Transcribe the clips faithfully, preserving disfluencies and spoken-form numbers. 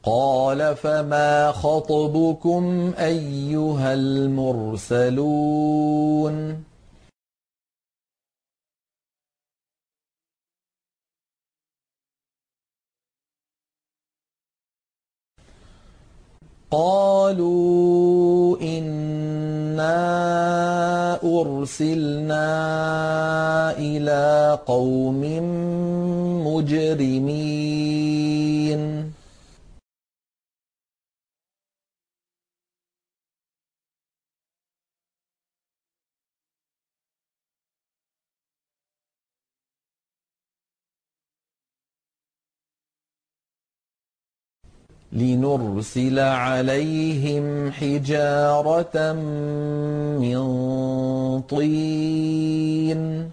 قَالَ فَمَا خَطْبُكُمْ أَيُّهَا الْمُرْسَلُونَ قَالُوا إِنَّا أُرْسِلْنَا إِلَىٰ قَوْمٍ مُّجْرِمِينَ لِنُرْسِلَ عَلَيْهِمْ حِجَارَةً مِّن طِينٍ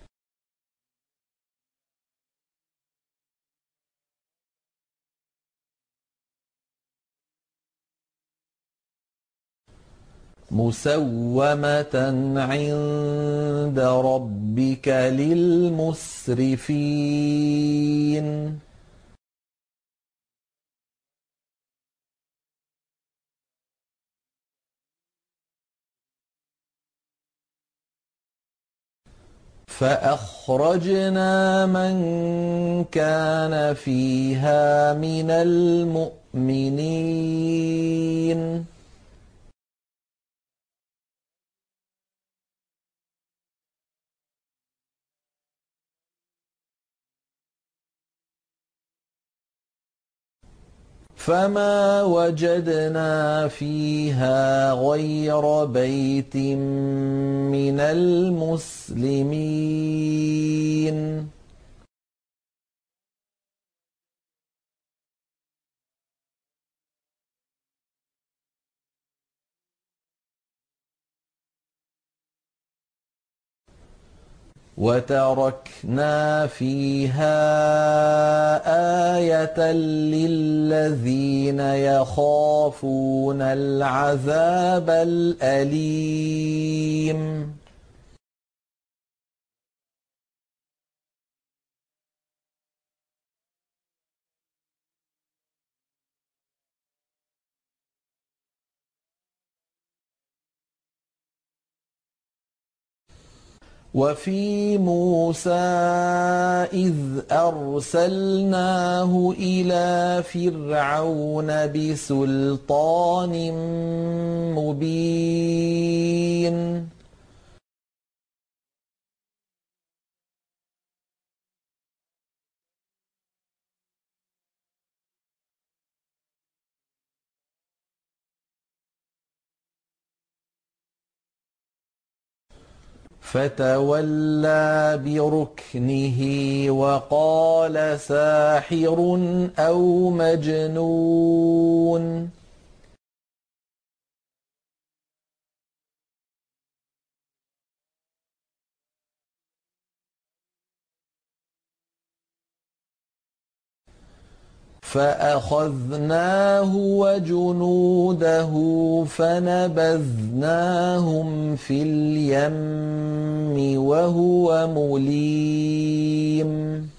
مُّسَوَّمَةً عِندَ رَبِّكَ لِلْمُسْرِفِينَ فَأَخْرَجْنَا مَن كَانَ فِيهَا مِنَ الْمُؤْمِنِينَ فَمَا وَجَدْنَا فِيهَا غَيْرَ بَيْتٍ مِّنَ الْمُسْلِمِينَ وَتَرَكْنَا فِيهَا آيَةً لِّلَّذِينَ يَخَافُونَ الْعَذَابَ الْأَلِيمَ وَفِي مُوسَىٰ إِذْ أَرْسَلْنَاهُ إِلَىٰ فِرْعَوْنَ بِسُلْطَانٍ مُّبِينٍ فَتَوَلَّىٰ بِرُكْنِهِ وَقَالَ سَاحِرٌ أَوْ مَجْنُونٌ فَأَخَذْنَاهُ وَجُنُودَهُ فَنَبَذْنَاهُمْ فِي الْيَمِّ وَهُوَ مُلِيمٌ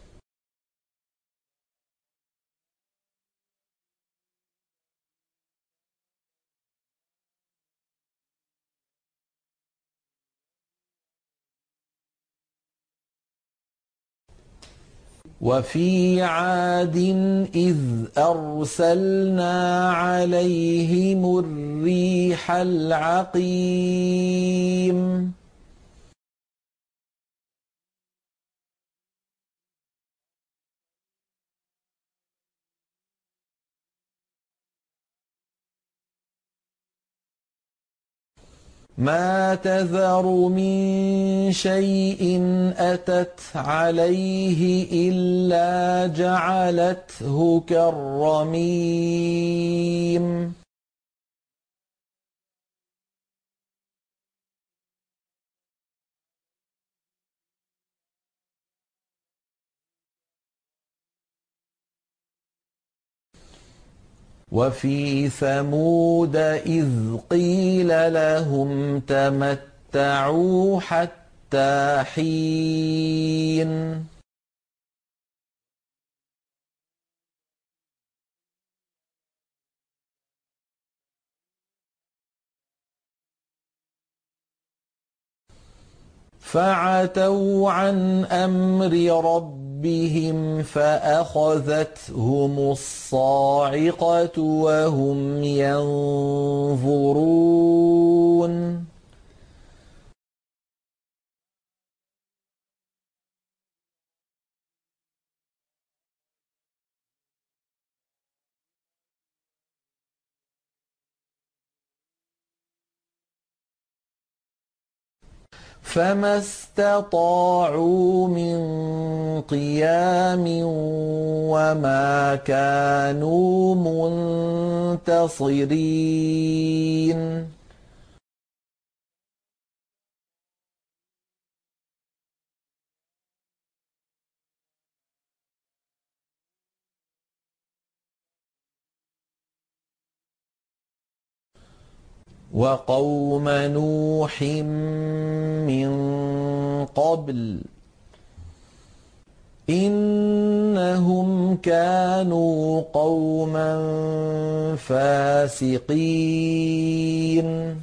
وَفِي عَادٍ إِذْ أَرْسَلْنَا عَلَيْهِمُ الرِّيحَ الْعَقِيمَ مَا تَذَرُ مِن شَيْءٍ أَتَتْ عَلَيْهِ إِلَّا جَعَلَتْهُ كَالرَّمِيمِ وَفِي ثَمُودَ إِذْ قِيلَ لَهُمْ تَمَتَّعُوا حَتَّىٰ حِينٍ فعتوا عن أمر ربهم فأخذتهم الصاعقة وهم ينظرون فما استطاعوا من قيام وما كانوا منتصرين وقوم نوح من قبل إنهم كانوا قوما فاسقين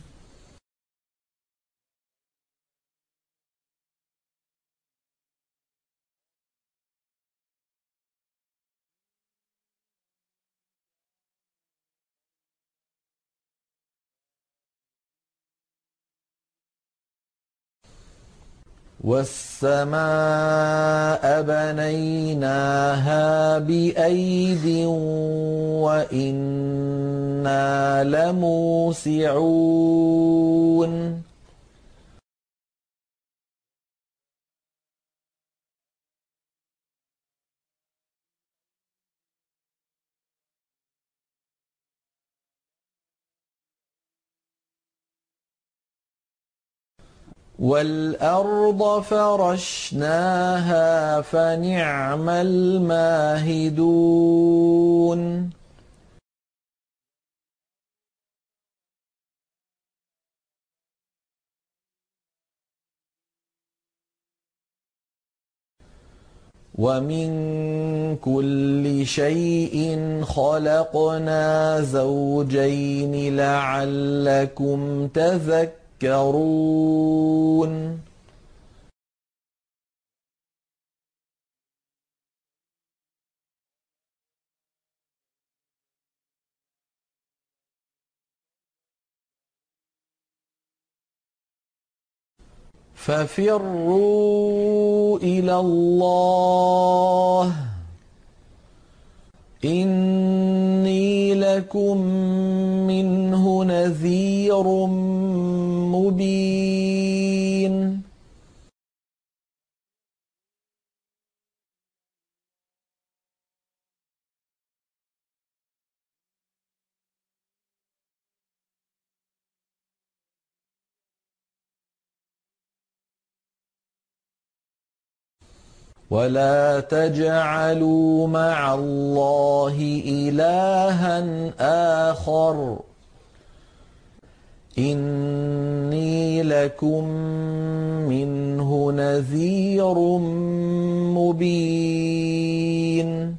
والسماء بنيناها بأيد وإنا لموسعون والأرض فرشناها فنعم الماهدون ومن كل شيء خلقنا زوجين لعلكم تذكرون ففروا إلى الله إني لكم منه نذير مبين ولا تجعلوا مع الله إلها آخر إني لكم منه نذير مبين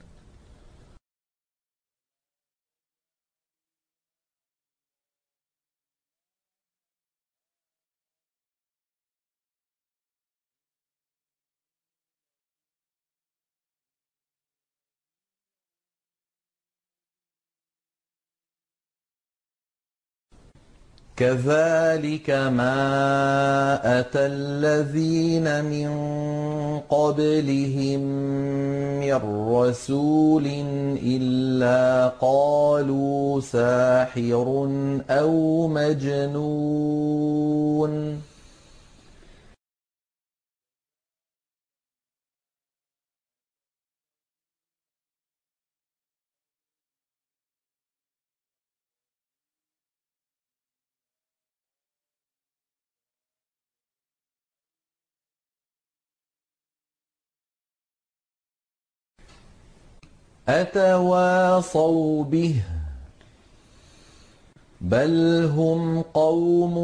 كذلك ما أتى الذين من قبلهم من رسول إلا قالوا ساحر أو مجنون أتواصوا به بل هم قوم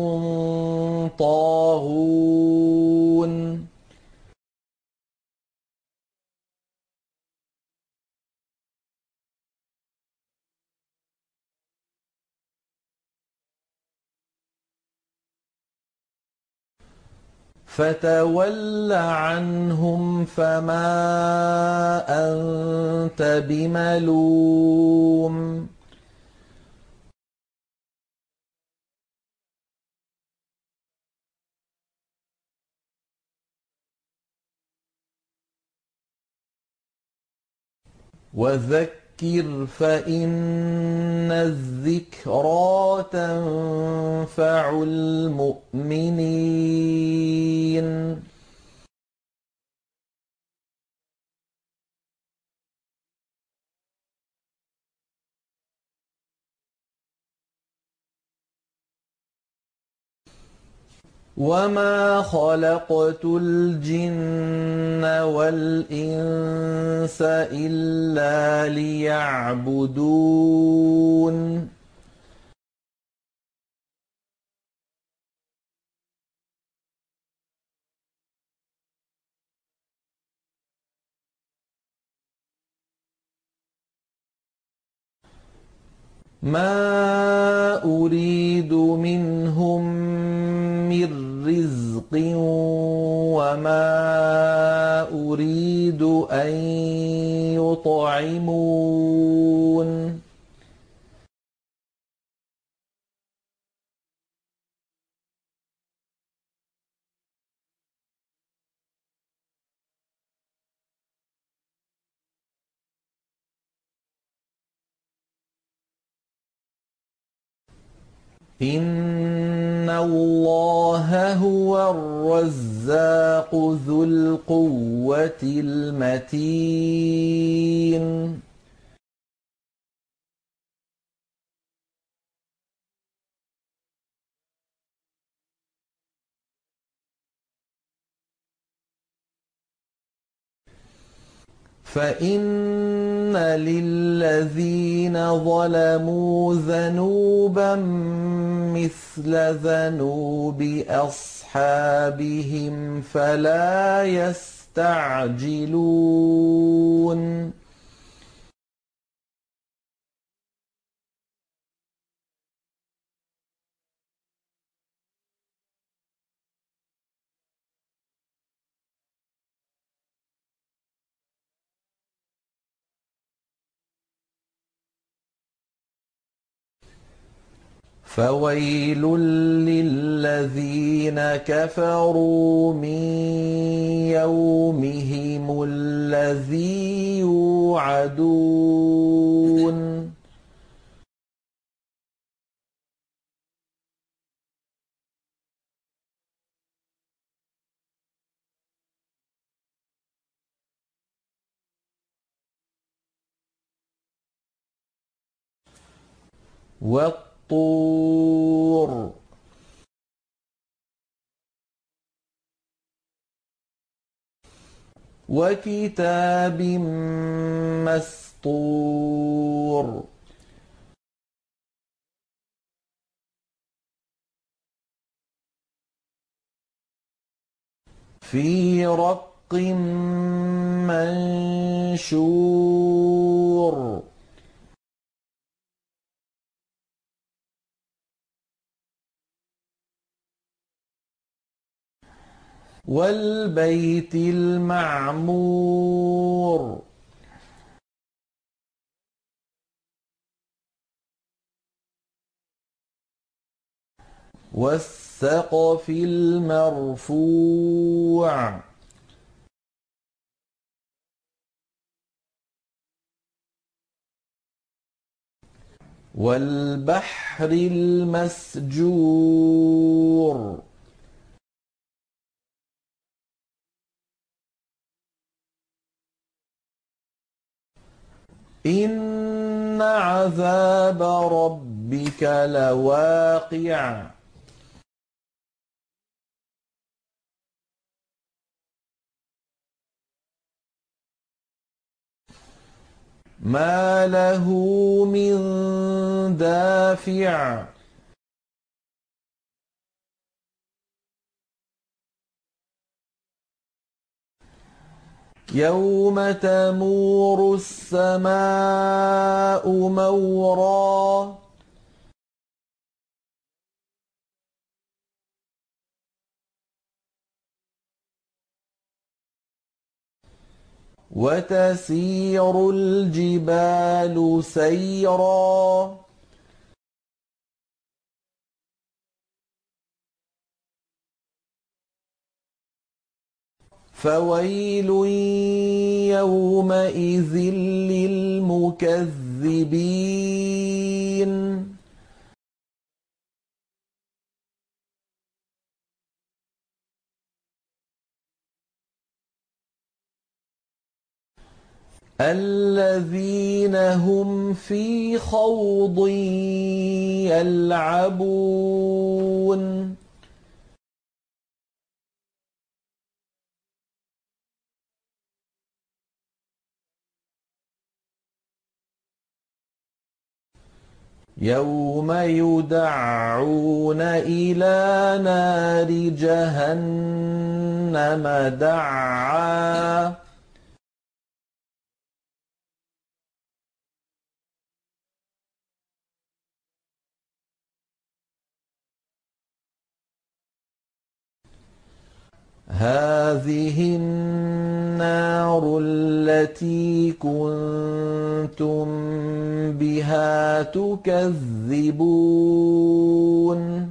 طاغون فَتَوَلَّ عَنْهُمْ فَمَا أَنتَ بِمَلُومٍ وَذَكِّرْ فَإِنَّ الذِّكْرَىٰ تَنفَعُ الْمُؤْمِنِينَ وَمَا خَلَقْتُ الْجِنَّ وَالْإِنسَ إِلَّا لِيَعْبُدُونِ مَا أُرِيدُ مِنْهُم مِّن رِّزْقٍ وَمَا أُرِيدُ أَن يُطْعِمُونِ إِنَّ اللَّهَ هُوَ الرَّزَّاقُ ذُو الْقُوَّةِ الْمَتِينُ فَإِنَّ لِلَّذِينَ ظَلَمُوا ذَنُوبًا مِّثْلَ ذَنُوبِ أَصْحَابِهِمْ فَلَا يَسْتَعْجِلُونِ فَوَيْلٌ لِّلَّذِينَ كَفَرُوا مِن يَوْمِهِمُ الَّذِي يُوعَدُونَ وَالطُّورِ وَكِتَابٍ مَّسْطُورٍ فِي رَقٍّ مَّنشُورٍ وَالْبَيْتِ الْمَعْمُورِ وَالسَّقْفِ الْمَرْفُوعِ وَالْبَحْرِ الْمَسْجُورِ إِنَّ عَذَابَ رَبِّكَ لَوَاقِعٌ مَّا لَهُ مِن دَافِعٍ يَوْمَ تَمُورُ السَّمَاءُ مَوْرًا وتسير الجبال سيرا فويل يومئذ للمكذبين الذين هم في خوض يلعبون يوم يدعون إلى نار جهنم دعا هذه النار التي كنتم بها تكذبون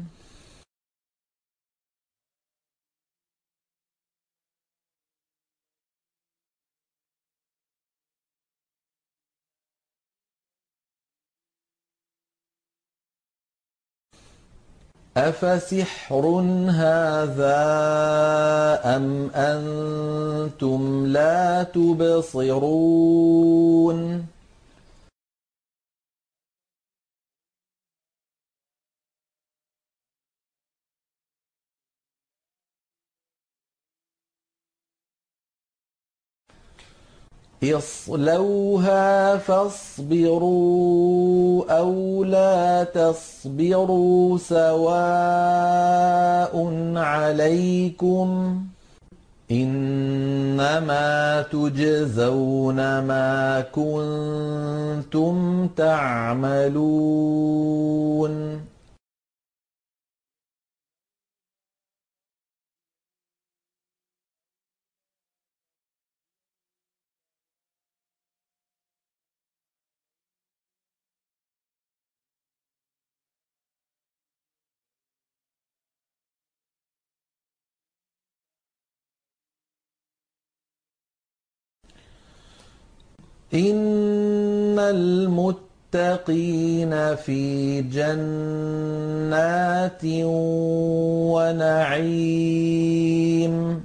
أفسحر هذا أم أنتم لا تبصرون اصلوها فاصبروا أو لا تصبروا سواء عليكم إنما تجزون ما كنتم تعملون إن المتقين في جنات ونعيم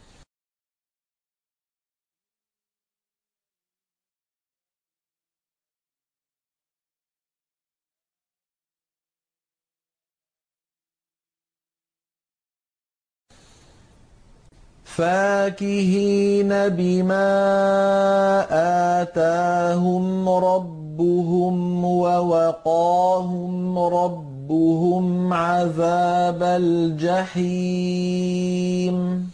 فاكهين بما آتاهم ربهم ووقاهم ربهم عذاب الجحيم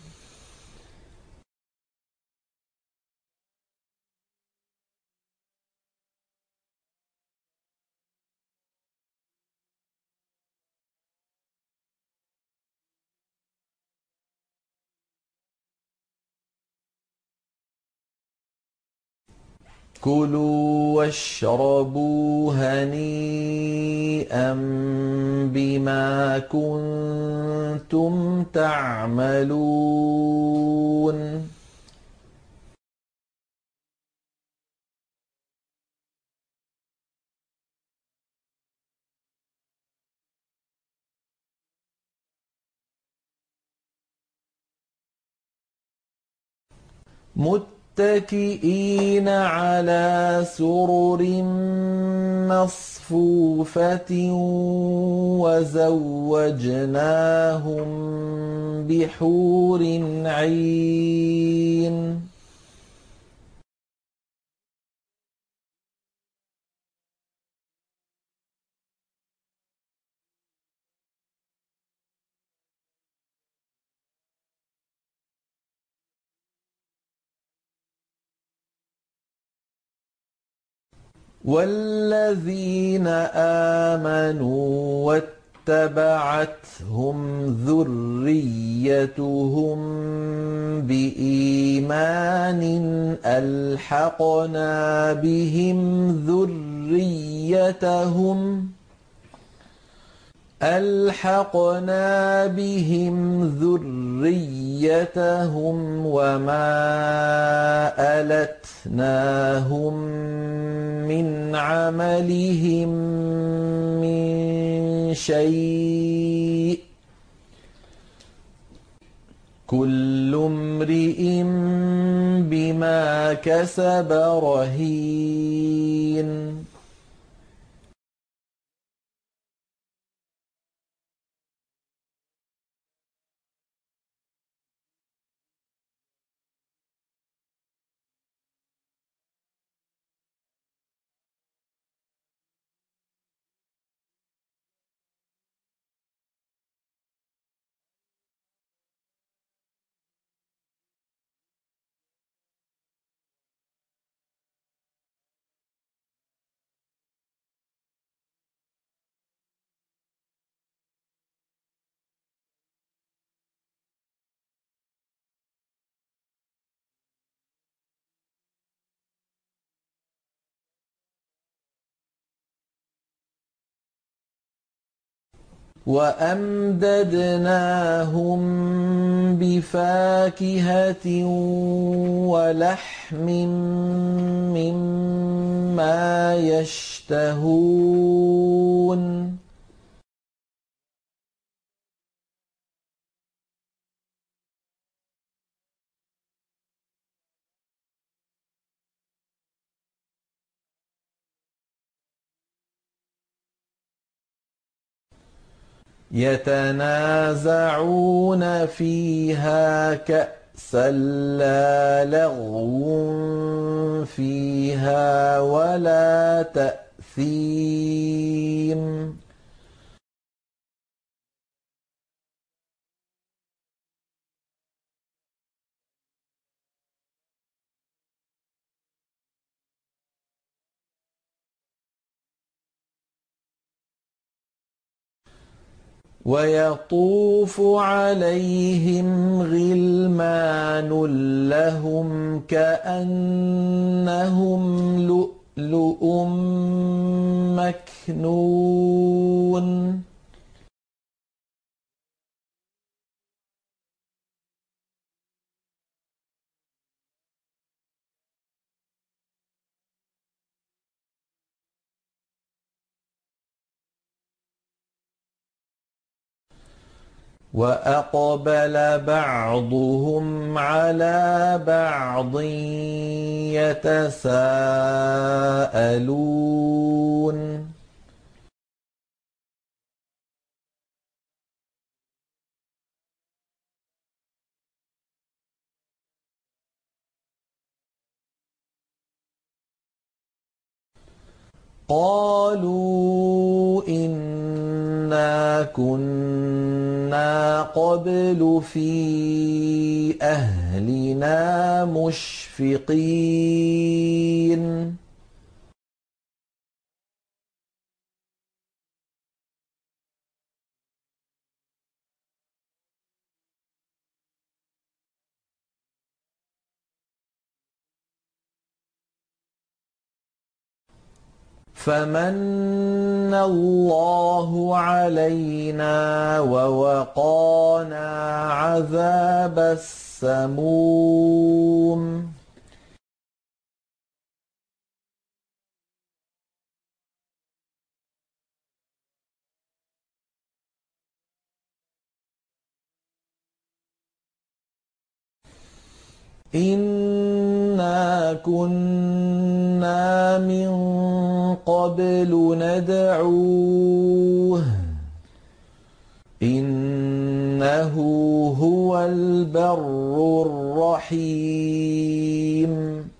كلوا واشربوا هنيئا بما كنتم تعملون متكئين على سرر مصفوفة وزوجناهم بحور عين والذين آمنوا اتبعتهم ذريتهم بإيمان ألحقنا بهم ذريتهم ألحقنا بهم ذريتهم وما ألتناهم من عملهم من شيء كل امرئ بما كسب رهين وأمددناهم بفاكهة ولحم مما يشتهون يتنازعون فيها كأسا لا لغو فيها ولا تأثيم ويطوف عليهم غلمان لهم كأنهم لؤلؤ مكنون وأقبل بعضهم على بعض يتساءلون قالوا إنا كنا قبل في أهلنا مشفقين فمن الله علينا ووقانا عذاب السموم إنا كنا من قبل ندعوه إنه هو البر الرحيم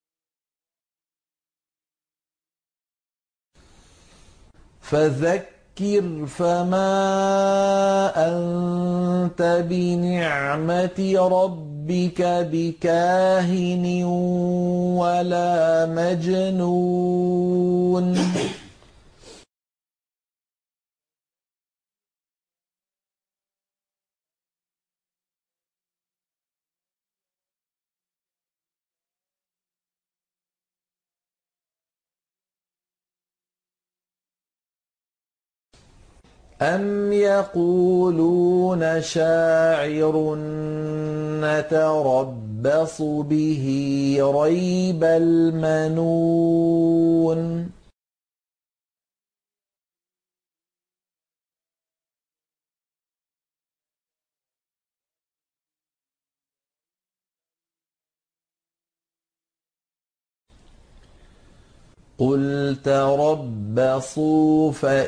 فذكر فذكر فما أنت بنعمة ربك بكاهن ولا مجنون أم يقولون شاعر نتربص به ريب المنون قل تربصوا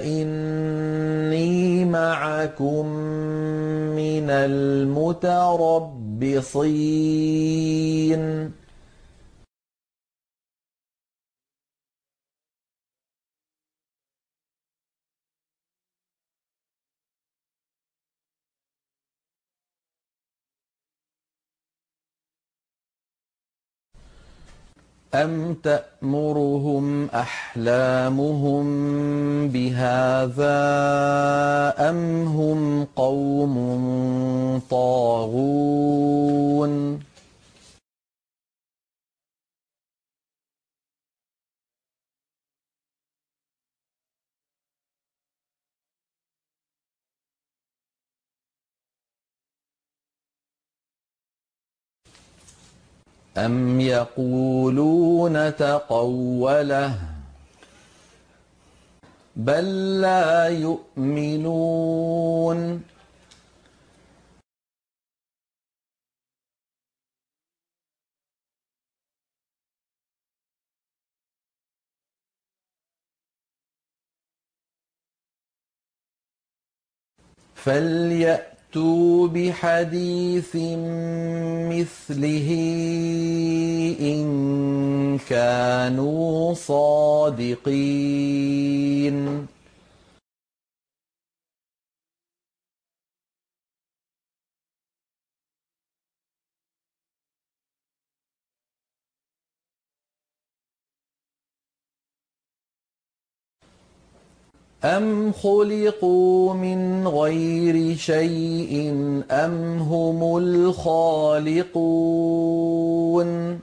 فإني معكم من المتربصين أم تأمرهم أحلامهم بهذا أم هم قوم طاغون أم يقولون تقوله بل لا يؤمنون فليأتوا بحديث مثله إن كانوا صادقين أم خلقوا من غير شيء أم هم الخالقون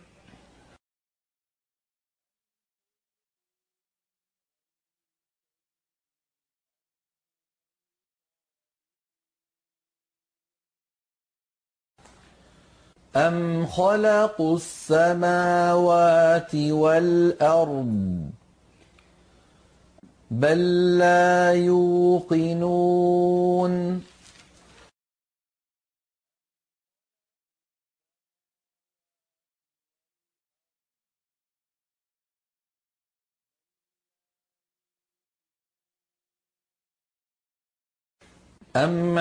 أم خلقوا السماوات والأرض بل لا يوقنون أم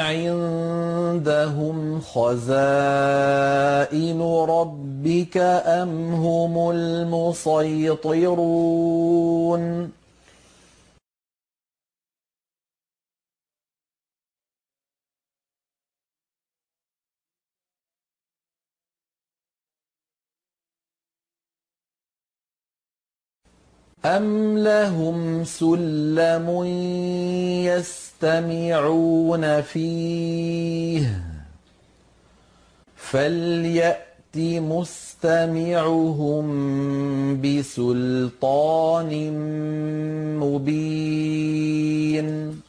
عندهم خزائن ربك أم هم المسيطرون أم لهم سلم يستمعون فيه فليأت مستمعهم بسلطان مبين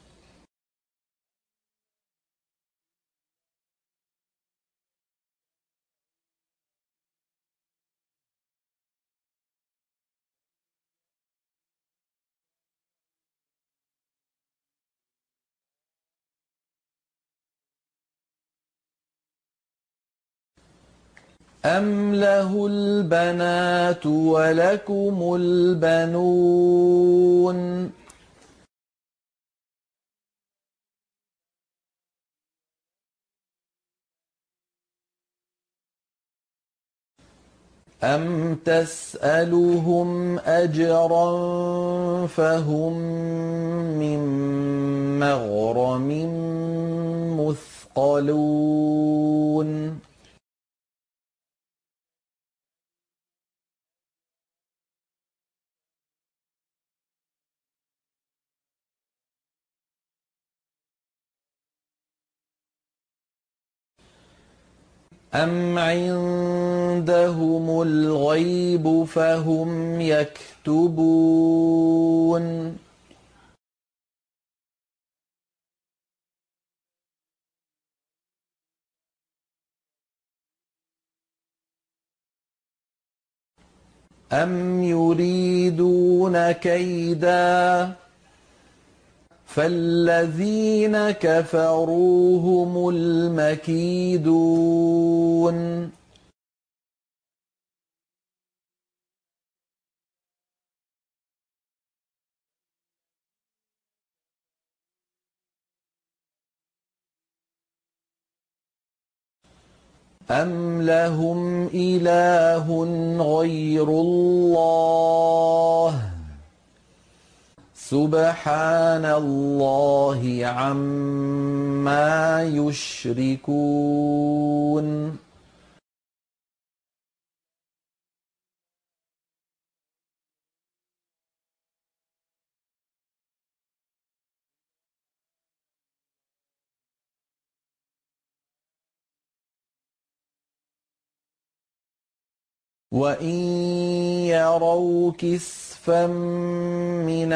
أم له البنات ولكم البنون أم تسألهم أجرا فهم من مغرم مثقلون أم عندهم الغيب فهم يكتبون أم يريدون كيدا فالذين كفروا هم المكيدون أم لهم إله غير الله سبحان الله عما يشركون وإن يروا كسفا من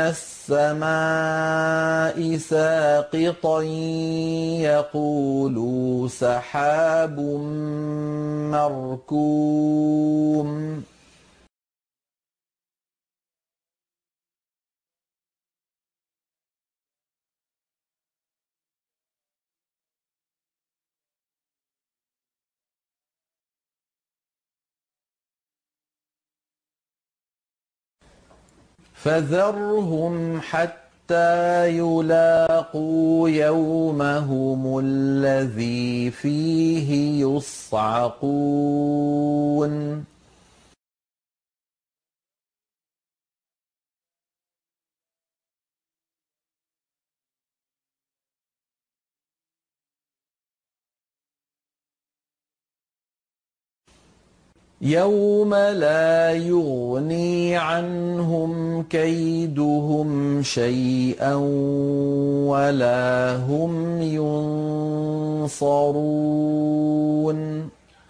السماء ساقطا يقولوا سحاب مركوم فذرهم حتى يلاقوا يومهم الذي فيه يصعقون يوم لا يغني عنهم كيدهم شيئا ولا هم ينصرون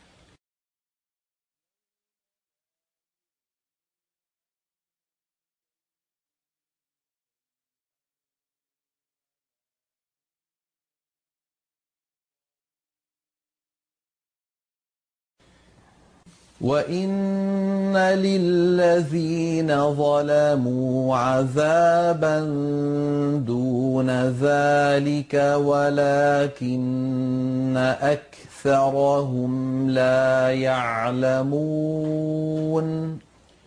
وَإِنَّ لِلَّذِينَ ظَلَمُوا عَذَابًا دُونَ ذَٰلِكَ وَلَٰكِنَّ أَكْثَرَهُمْ لَا يَعْلَمُونَ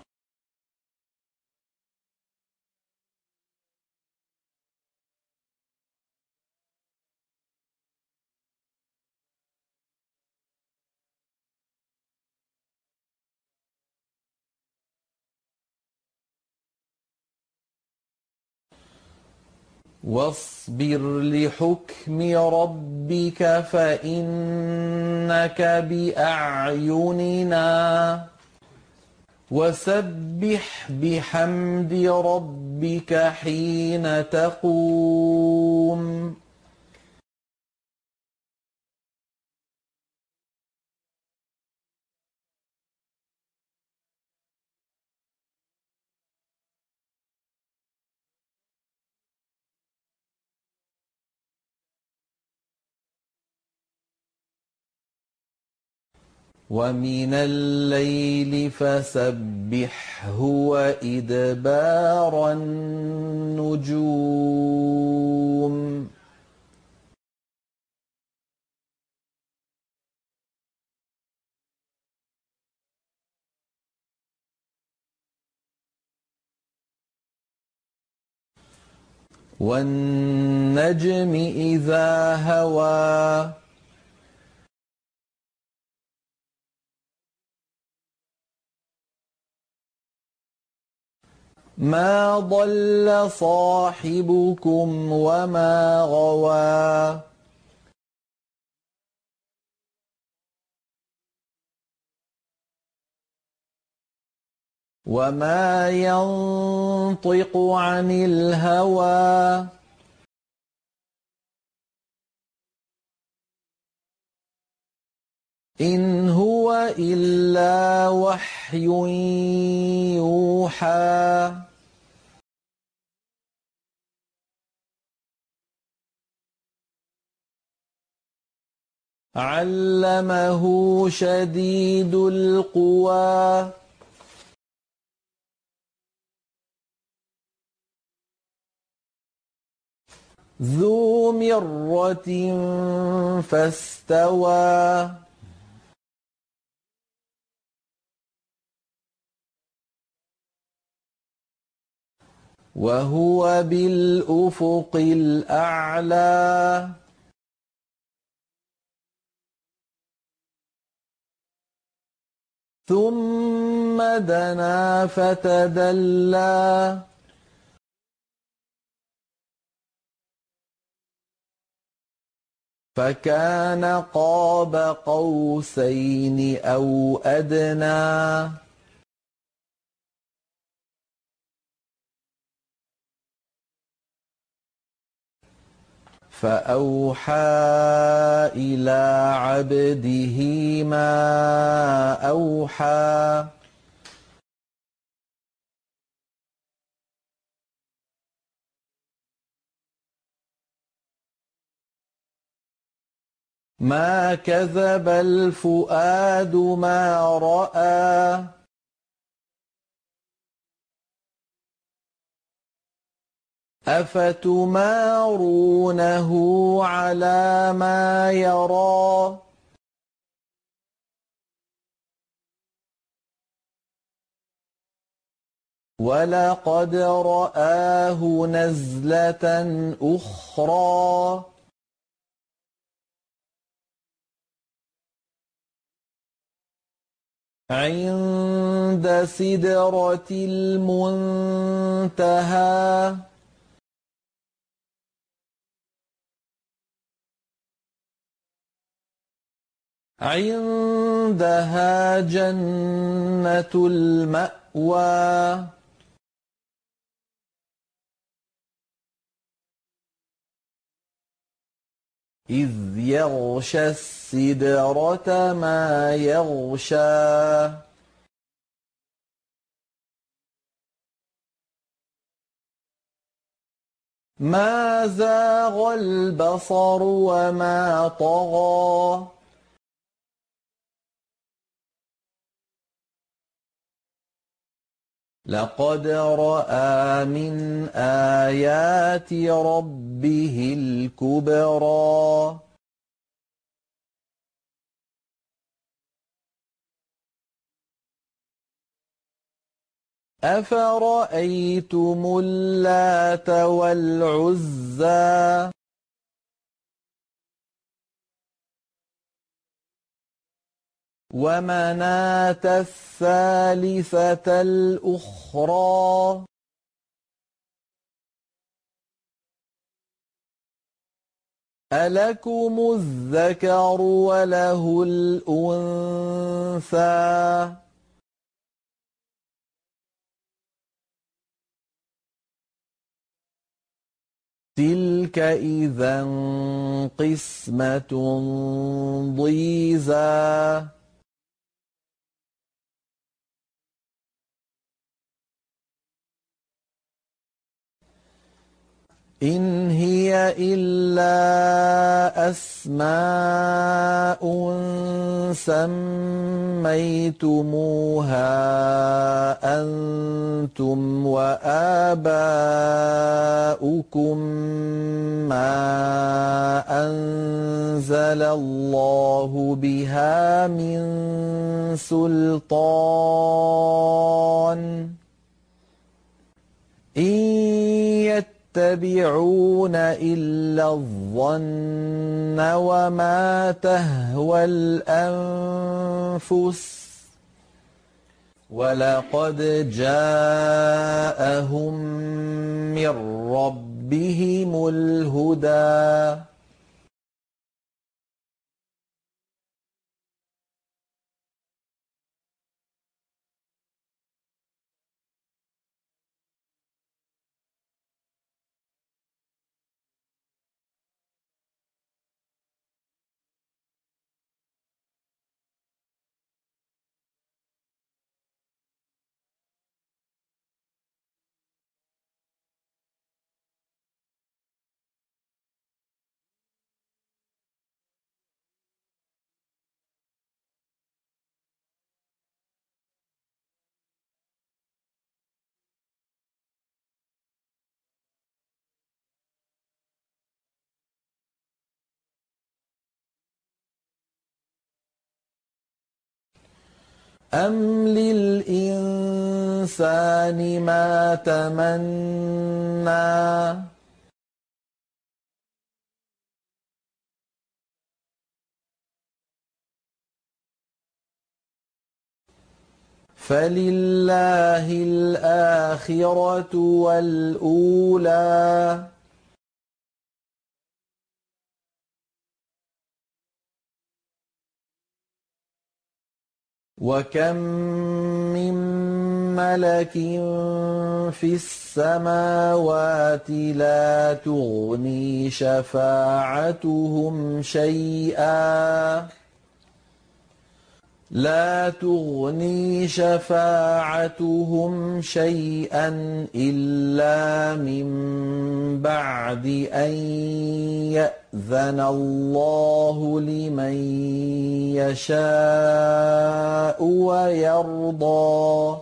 وَاصْبِرْ لِحُكْمِ رَبِّكَ فَإِنَّكَ بِأَعْيُنِنَا وَسَبِّحْ بِحَمْدِ رَبِّكَ حِينَ تَقُومُ وَمِنَ اللَّيْلِ فَسَبِّحْهُ وَإِدْبَارَ النُّجُومِ وَالنَّجْمِ إِذَا هَوَىٰ ما ضل صاحبكم وما غوى وما ينطق عن الهوى إن هو إلا وحي يوحى علمه شديد القوى ذو مرة فاستوى وهو بالأفق الأعلى ثم دنا فتدلى فكان قاب قوسين أو أدنى فأوحى إلى عبده ما أوحى ما كذب الفؤاد ما رأى أفتمارونه على ما يرى ولقد رآه نزلة أخرى عند سدرة المنتهى عندها جنة المأوى إذ يغشى السدرة ما يغشى ما زاغ البصر وما طغى لقد رأى من آيات ربه الكبرى أفرأيتم اللات والعزى ومناة الثالثة الأخرى ألكم الذكر وله الأنثى تلك إذا قسمة ضيزى إن هي إلا أسماء سميتموها أنتم وآباؤكم ما أنزل الله بها من سلطان إن يتبعون إلا الظن وما تهوى الأنفس وَلَقَدْ جَاءَهُم مِّن رَّبِّهِمُ الْهُدَىٰ أَمْ لِلْإِنسَانِ مَا تَمَنَّىٰ فَلِلَّهِ الْآخِرَةُ وَالْأُولَىٰ وَكَم مِّن مَّلَكٍ فِي السَّمَاوَاتِ لَا تُغْنِي شَفَاعَتُهُمْ شَيْئًا لا تغني شفاعتهم شيئا إلا من بعد أن يأذن الله لمن يشاء ويرضى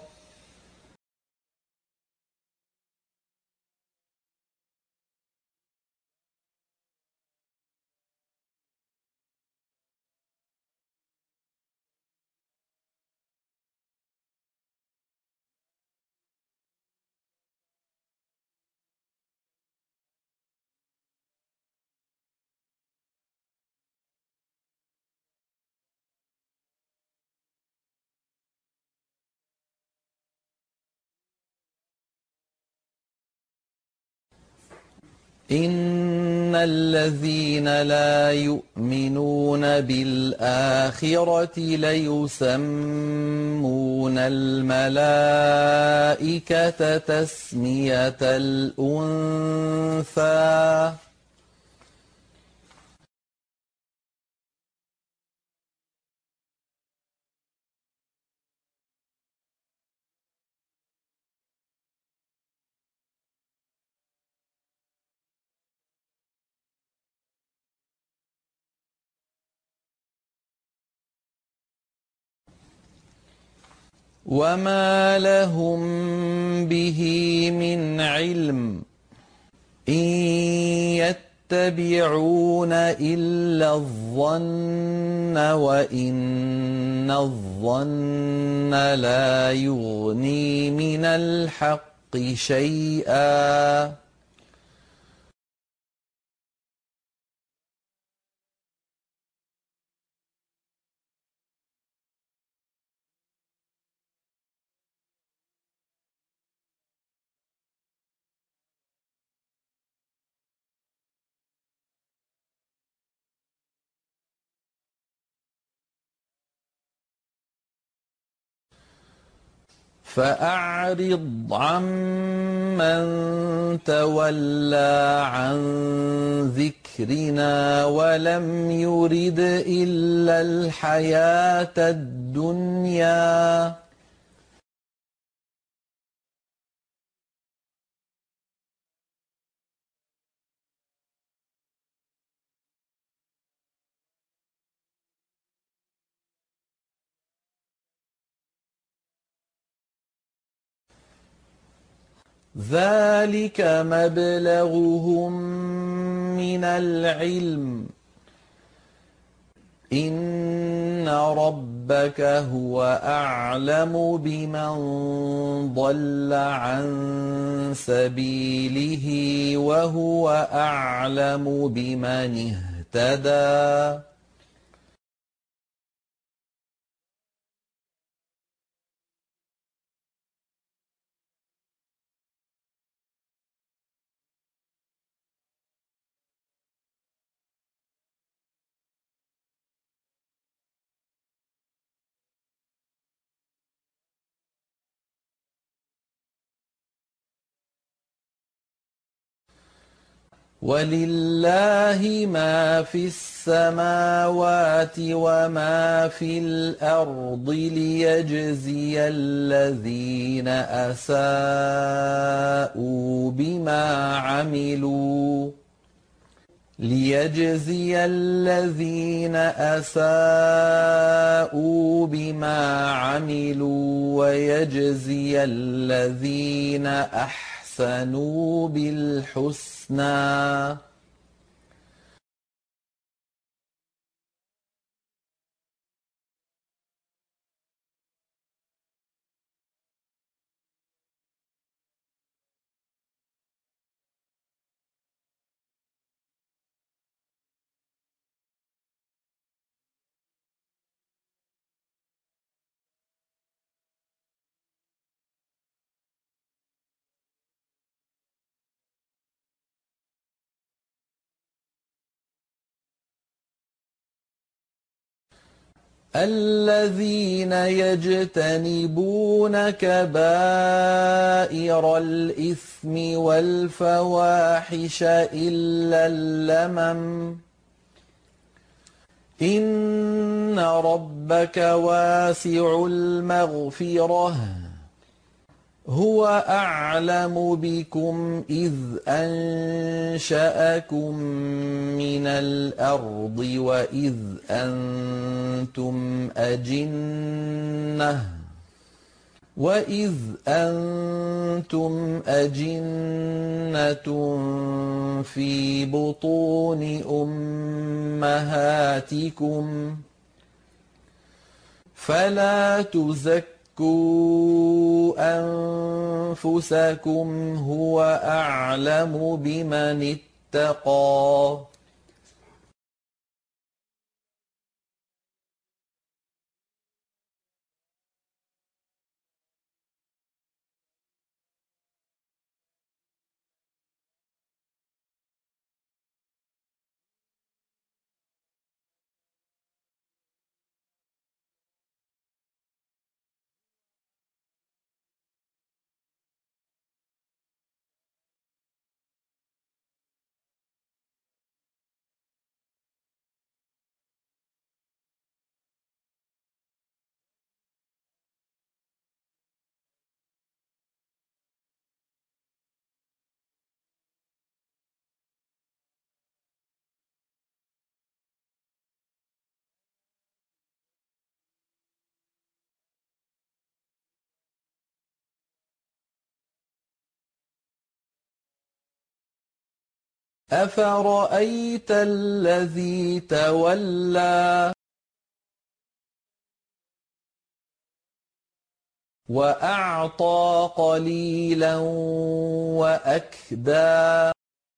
إِنَّ الَّذِينَ لَا يُؤْمِنُونَ بِالْآخِرَةِ لَيُسَمُّونَ الْمَلَائِكَةَ تَسْمِيَةَ الْأُنثَىٰ وَمَا لَهُم بِهِ مِنْ عِلْمٍ ۖ إِن يَتَّبِعُونَ إِلَّا الظَّنَّ وَإِنَّ الظَّنَّ لَا يُغْنِي مِنَ الْحَقِّ شَيْئًا فَأَعْرِضْ عَمَّن تَوَلَّىٰ عَن ذِكْرِنَا وَلَمْ يُرِدْ إِلَّا الْحَيَاةَ الدُّنْيَا ذَٰلِكَ مَبْلَغُهُم مِّنَ الْعِلْمِ ۚ إِنَّ رَبَّكَ هُوَ أَعْلَمُ بِمَن ضَلَّ عَن سَبِيلِهِ وَهُوَ أَعْلَمُ بِمَنِ اهْتَدَىٰ وَلِلَّهِ مَا فِي السَّمَاوَاتِ وَمَا فِي الْأَرْضِ لِيَجْزِيَ الَّذِينَ أَسَاءُوا بِمَا عَمِلُوا لِيَجْزِيَ الَّذِينَ أَسَاءُوا بِمَا عَمِلُوا وَيَجْزِيَ الَّذِينَ أَحْسَنُوا بِالْحُسْنَى. الَّذِينَ يَجْتَنِبُونَ كَبَائِرَ الْإِثْمِ وَالْفَوَاحِشَ إِلَّا اللَّمَمَ ۚ إِنَّ رَبَّكَ وَاسِعُ الْمَغْفِرَةِ ۚ هُوَ أَعْلَمُ بِكُمْ إِذْ أَنشَأَكُم مِّنَ الْأَرْضِ وَإِذْ أَنتُمْ أَجِنَّةٌ وَإِذْ أَنتُمْ أَجِنَّةٌ فِي بُطُونِ أُمَّهَاتِكُمْ ۖ فَلَا تُزَكُّوا أَنفُسَكُمْ هُوَ أَعْلَمُ بِمَنِ اتَّقَىٰ. أَفَرَأَيْتَ الَّذِي تَوَلَّىٰ وَأَعْطَىٰ قَلِيلًا وَأَكْدَىٰ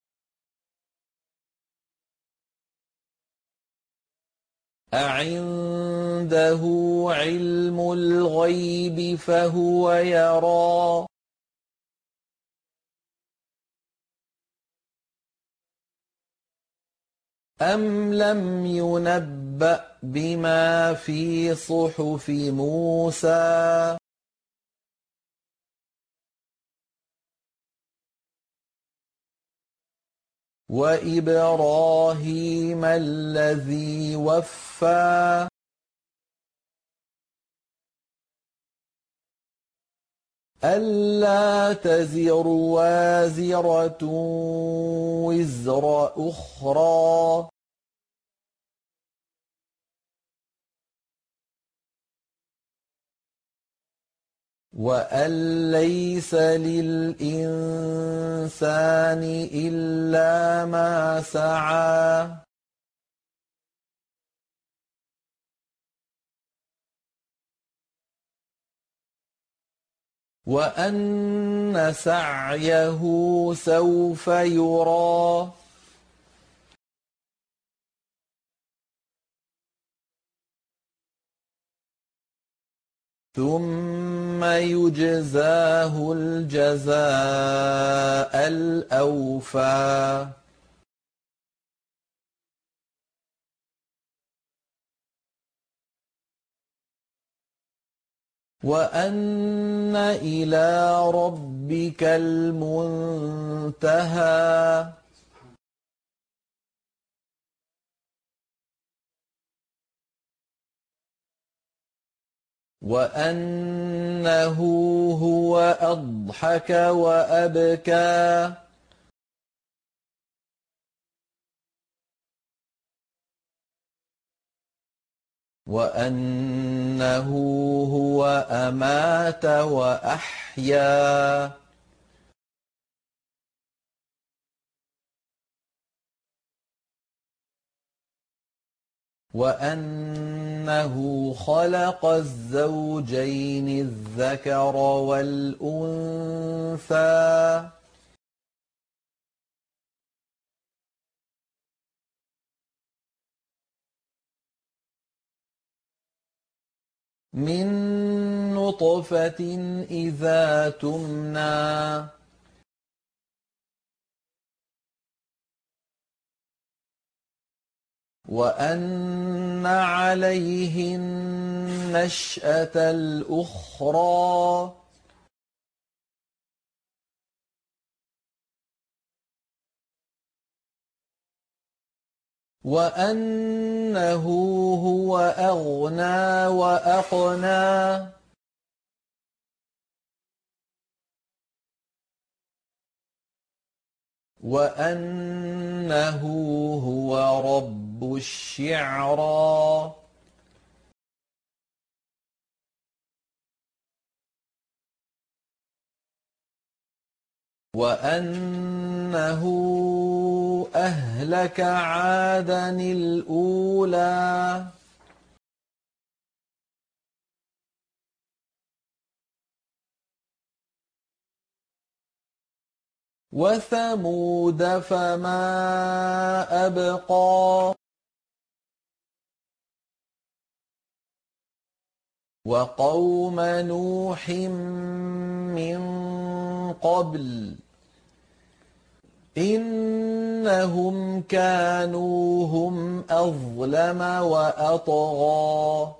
أَعِندَهُ عِلْمُ الْغَيْبِ فَهُوَ يَرَىٰ أَمْ لَمْ يُنَبَّأْ بِمَا فِي صُحُفِ مُوسَىٰ وَإِبْرَاهِيمَ الَّذِي وَفَّىٰ أَلَّا تَزِرُ وَازِرَةٌ وِزْرَ أُخْرَىٰ وَأَن لَّيْسَ لِلْإِنسَانِ إِلَّا مَا سَعَىٰ وَأَنَّ سَعْيَهُ سَوْفَ يُرَىٰ ثُمَّ يُجْزَاهُ الْجَزَاءَ الْأَوْفَىٰ وَأَنَّ إِلَىٰ رَبِّكَ الْمُنتَهَىٰ وأنه هو أضحك وأبكى وأنه هو أمات وأحيا وأنه خلق الزوجين الذكر والأنثى من نطفة إذا تمنى وأن عليه النشأة الأخرى وأنه هو أغنى وأقنى وأنه هو رب الشعرى وأنه أهلك عادا الأولى وثمود فما أبقى وقوم نوح من قبل إنهم كانوا هم أظلم وأطغى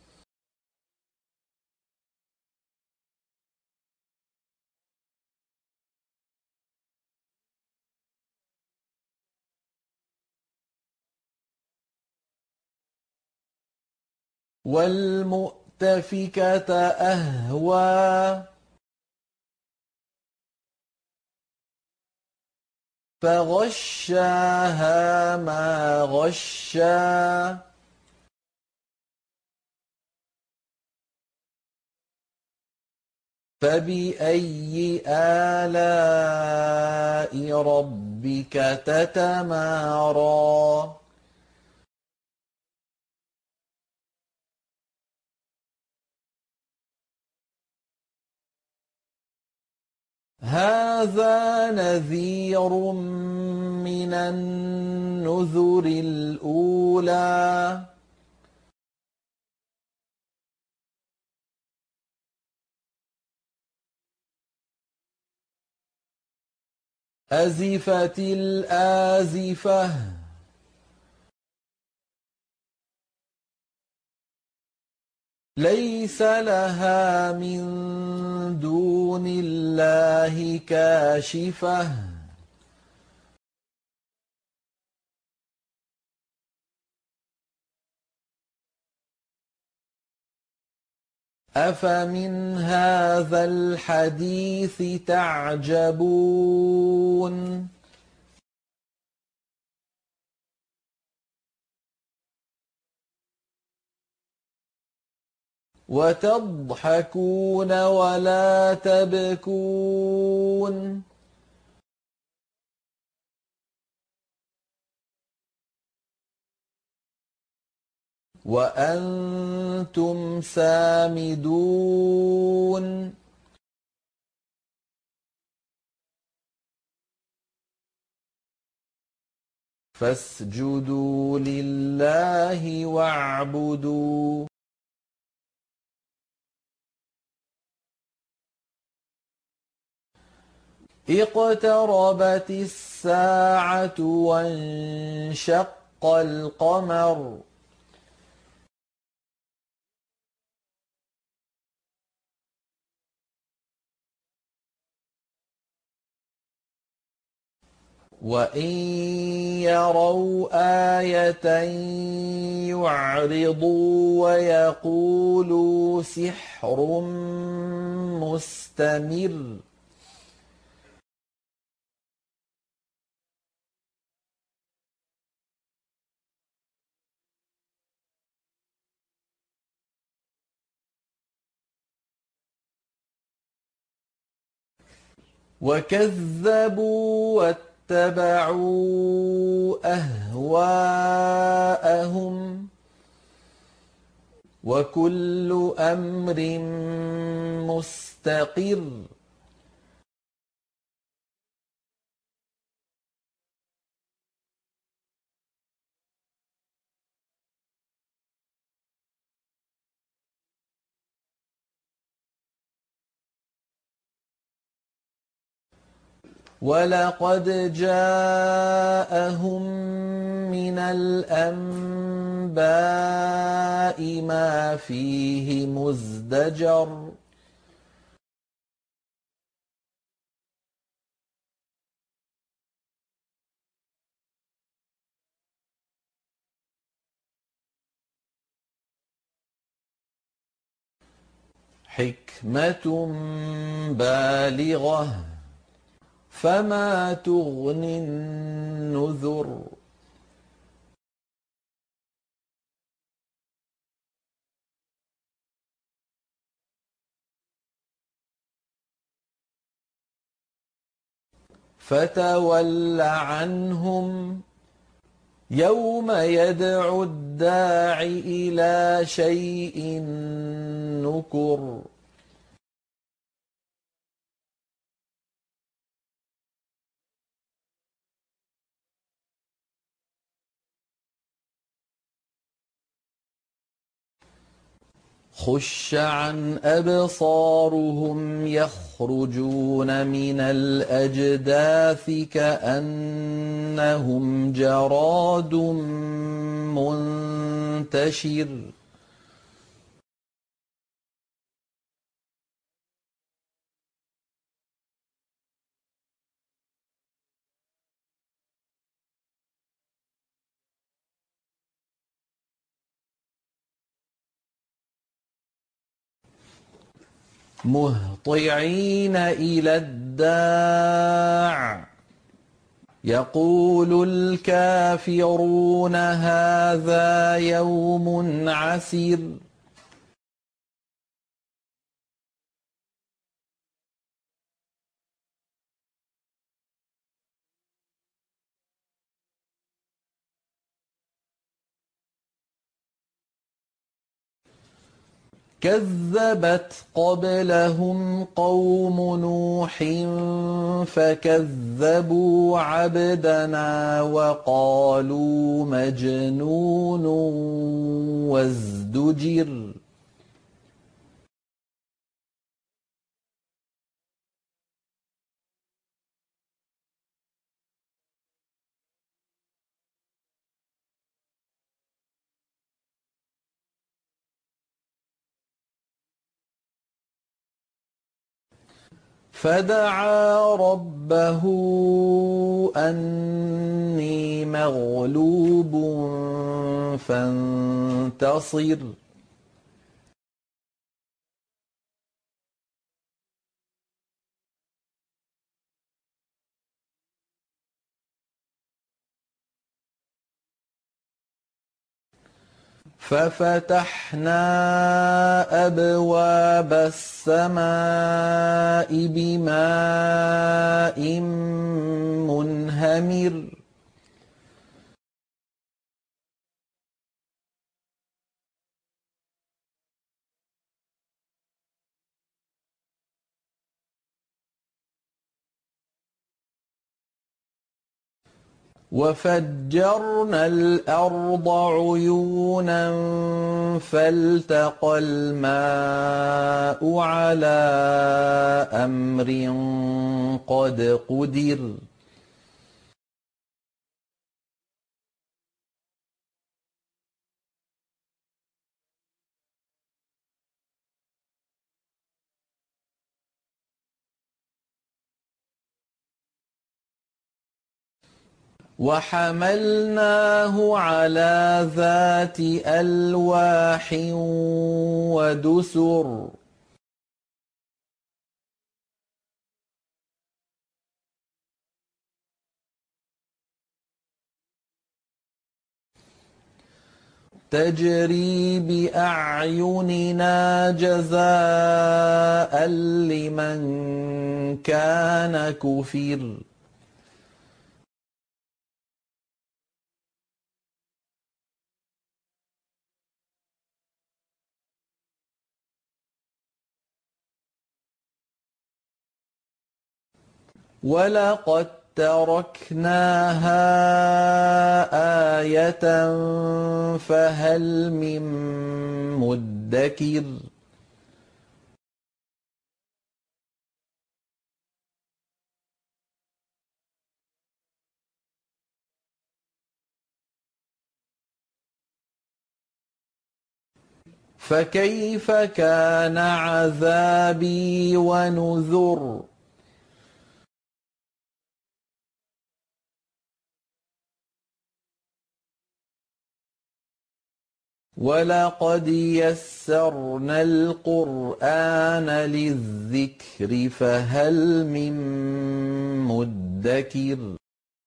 والمؤتفكة أهوى فغشاها ما غشا فبأي آلاء ربك تتمارى هذا نذير من النذر الأولى أزفت الآزفة ليس لها من دون الله كاشفة أفمن هذا الحديث تعجبون وتضحكون ولا تبكون وأنتم سامدون فاسجدوا لله واعبدوا اقتربت الساعة وانشق القمر وَإِن يَرَوْا آيَةً يُعْرِضُوا وَيَقُولُوا سِحْرٌ مُّسْتَمِرٌّ وَكَذَّبُوا وَاتَّبَعُوا أَهْوَاءَهُمْ وَكُلُّ أَمْرٍ مُّسْتَقِرٌّ وَلَقَدْ جَاءَهُم مِّنَ الْأَنبَاءِ مَا فِيهِ مُزْدَجَرٌ حِكْمَةٌ بَالِغَةٌ فَمَا تُغْنِ النُّذُرُ فَتَوَلَّ عَنْهُمْ يَوْمَ يَدْعُ الدَّاعِ إِلَىٰ شَيْءٍ نُّكُرٍ خُشَّ عَنْ أَبْصَارُهُمْ يَخْرُجُونَ مِنَ الْأَجْدَاثِ كَأَنَّهُمْ جَرَادٌ مُّنتَشِرٌ مُهْطِعِينَ إِلَى الدَّاعِ يَقُولُ الْكَافِرُونَ هَٰذَا يَوْمٌ عَسِرٌ كَذَّبَتْ قَبْلَهُمْ قَوْمُ نُوحٍ فَكَذَّبُوا عَبْدَنَا وَقَالُوا مَجْنُونٌ وَازْدُجِرَ فَدَعَا رَبَّهُ أَنِّي مَغْلُوبٌ فَانتَصِرْ فَفَتَحْنَا أَبْوَابَ السَّمَاءِ بِمَاءٍ مُّنْهَمِرٍ وَفَجَّرْنَا الْأَرْضَ عُيُونًا فَالْتَقَى الْمَاءُ عَلَىٰ أَمْرٍ قَدْ قُدِرَ وحملناه على ذات ألواح ودسر تجري بأعيننا جزاء لمن كان كفر ولقد تركناها آية فهل من مدكر فكيف كان عذابي ونذر ولقد يسرنا القرآن للذكر فهل من مدكر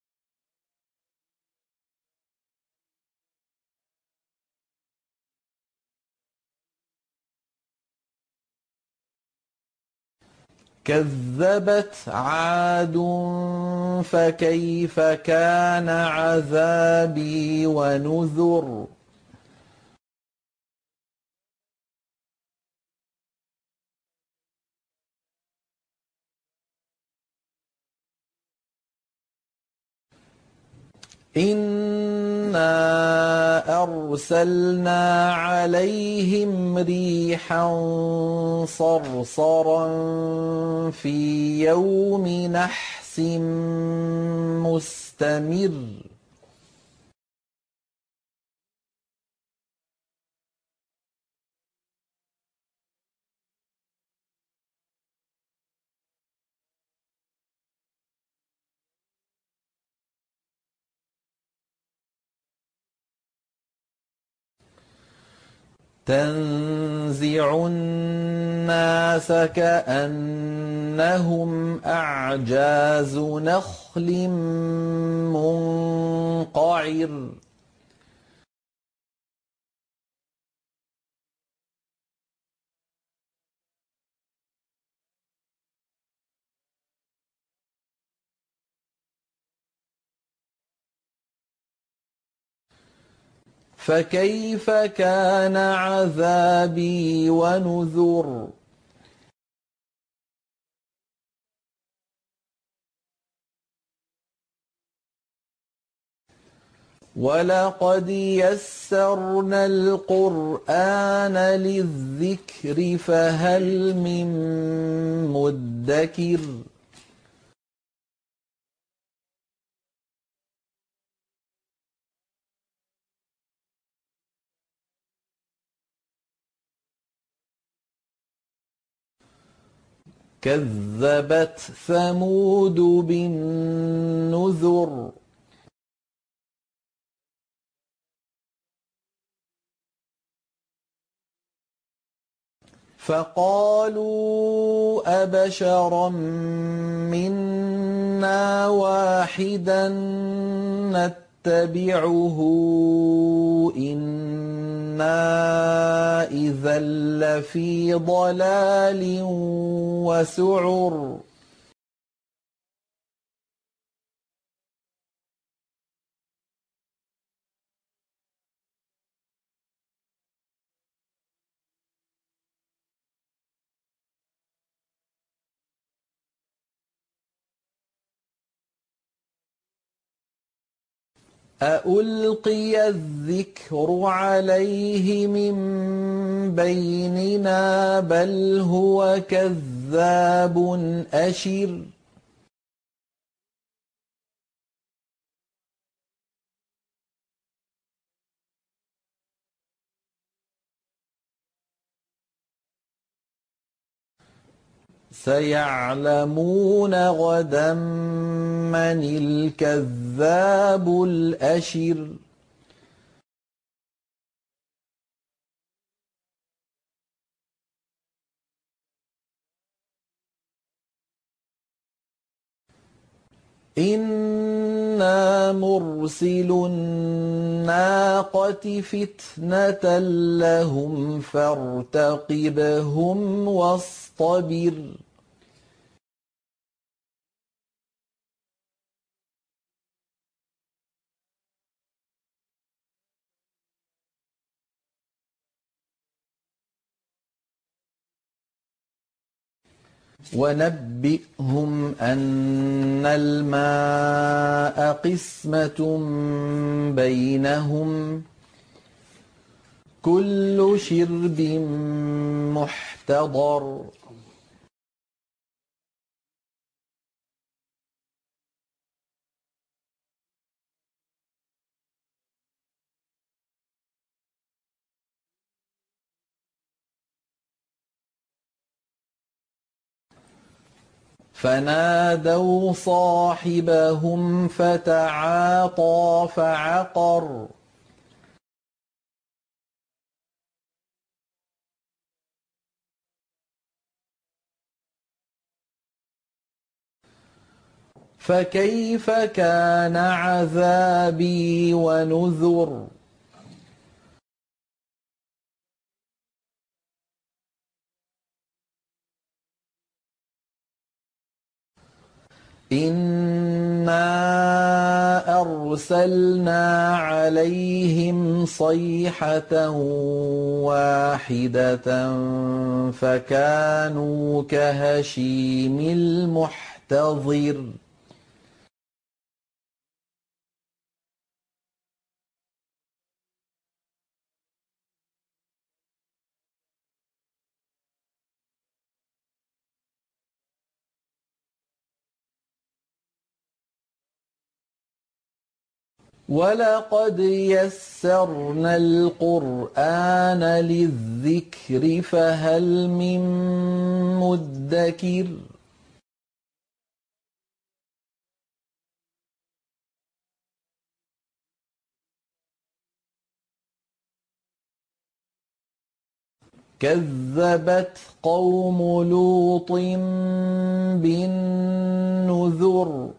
كذبت عاد فكيف كان عذابي ونذر إنا أرسلنا عليهم ريحا صرصرا في يوم نحس مستمر تنزع الناس كأنهم أعجاز نخل منقعر فكيف كان عذابي ونذر ولقد يسرنا القرآن للذكر فهل من مدكر كذبت ثمود بالنذر فقالوا أبشرا منا واحدا نتبعه إنا إذا لفي ضلال وسعر أألقي الذكر عليه من بيننا بل هو كذاب أشر سيعلمون غدا من الكذاب الأشر إنا مرسل الناقة فتنة لهم فارتقبهم واصطبر ونبئهم أن الماء قسمة بينهم كل شرب محتضر فنادوا صاحبهم فتعاطى فعقر فكيف كان عذابي ونذر إنا أرسلنا عليهم صيحة واحدة فكانوا كهشيم المحتضر ولقد يسرنا القرآن للذكر فهل من مدكر كذبت قوم لوط بالنذر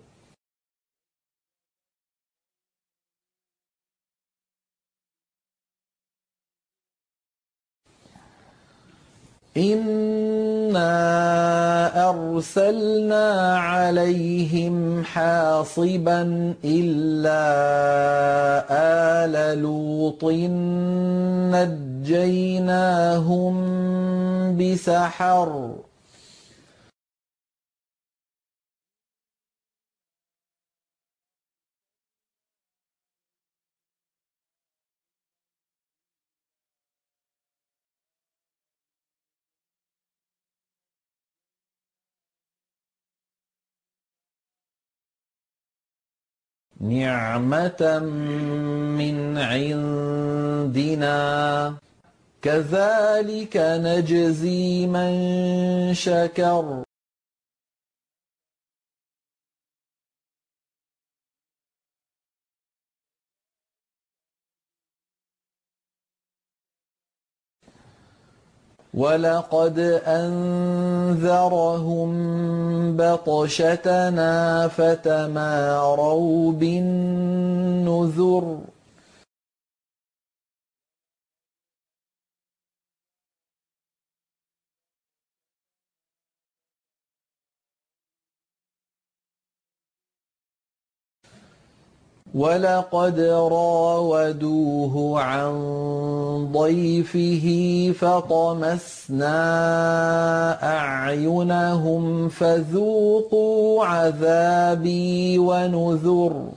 إنا أرسلنا عليهم حاصبا إلا آل لوط نجيناهم بسحر نعمة من عندنا كذلك نجزي من شكر ولقد أنذرهم بطشتنا فتماروا بالنذر ولقد راودوه عن ضيفه فطمسنا أعينهم فذوقوا عذابي ونذر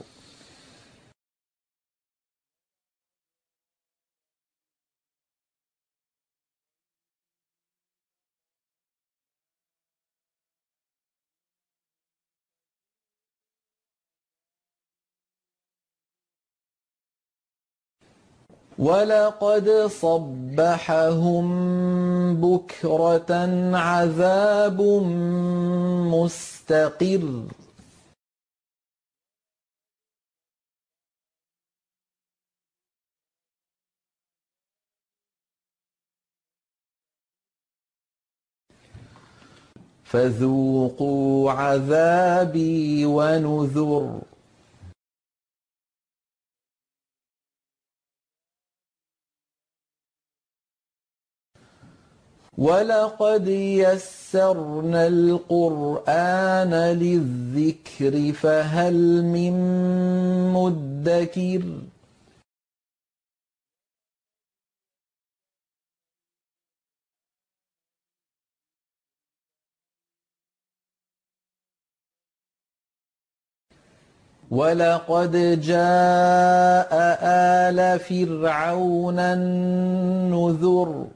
ولقد صبحهم بُكْرَةً عَذَابٌ مُّسْتَقِرٌّ فَذُوقُوا عَذَابِي وَنُذُرِ وَلَقَدْ يَسَّرْنَا الْقُرْآنَ لِلذِّكْرِ فَهَلْ مِن مُّدَّكِرٍ وَلَقَدْ جَاءَ آلَ فِرْعَوْنَ النُّذُرُ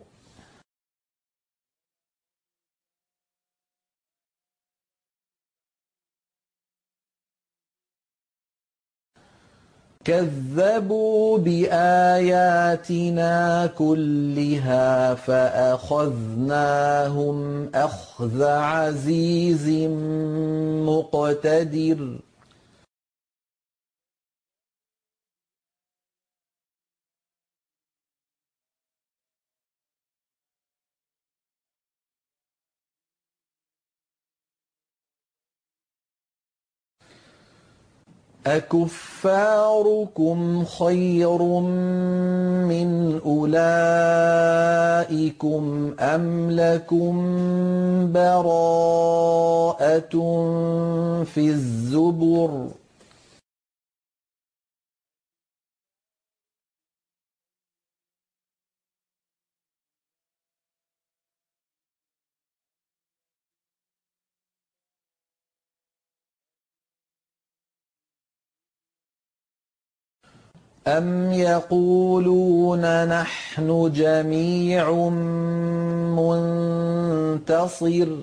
كَذَّبُوا بِآيَاتِنَا كُلِّهَا فَأَخَذْنَاهُمْ أَخْذَ عَزِيزٍ مُّقْتَدِرٍ أَكُفَّارُكُمْ خَيْرٌ مِّنْ أُولَٰئِكُمْ أَمْ لَكُم بَرَاءَةٌ فِي الزُّبُرِ أَمْ يَقُولُونَ نَحْنُ جَمِيعٌ مُّنتَصِرٌ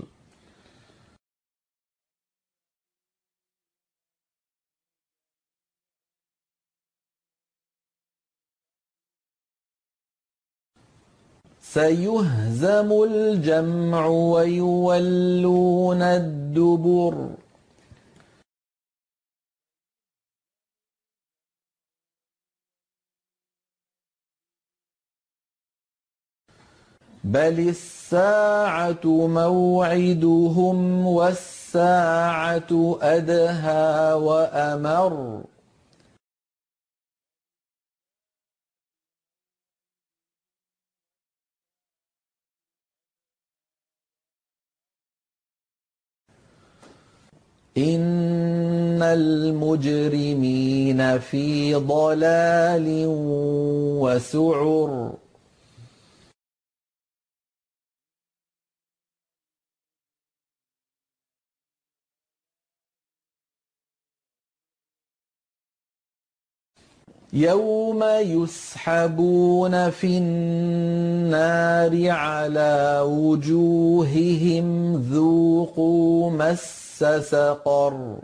سَيُهْزَمُ الْجَمْعُ وَيُوَلُّونَ الدُّبُرَ بَلِ السَّاعَةُ مَوْعِدُهُمْ وَالسَّاعَةُ أَدْهَىٰ وَأَمَرُّ إِنَّ الْمُجْرِمِينَ فِي ضَلَالٍ وَسُعُرٍ يَوْمَ يُسْحَبُونَ فِي النَّارِ عَلَىٰ وُجُوهِهِمْ ذُوقُوا مَسَّ سَقَرَ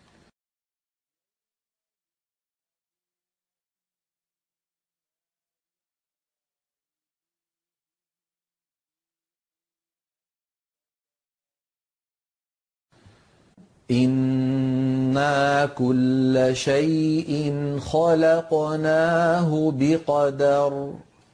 إِنَّا كُلَّ شَيْءٍ خَلَقْنَاهُ بِقَدَرٍ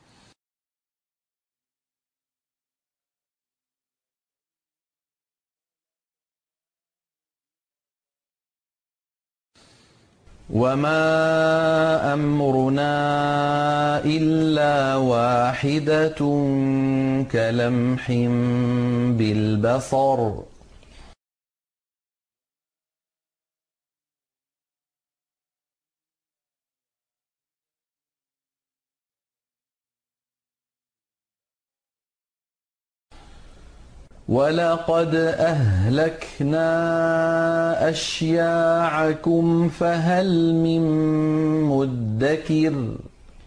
وَمَا أَمْرُنَا إِلَّا وَاحِدَةٌ كَلَمْحٍ بِالْبَصَرِ وَلَقَدْ أَهْلَكْنَا أَشْيَاعَكُمْ فَهَلْ مِن مُّدَّكِرٍ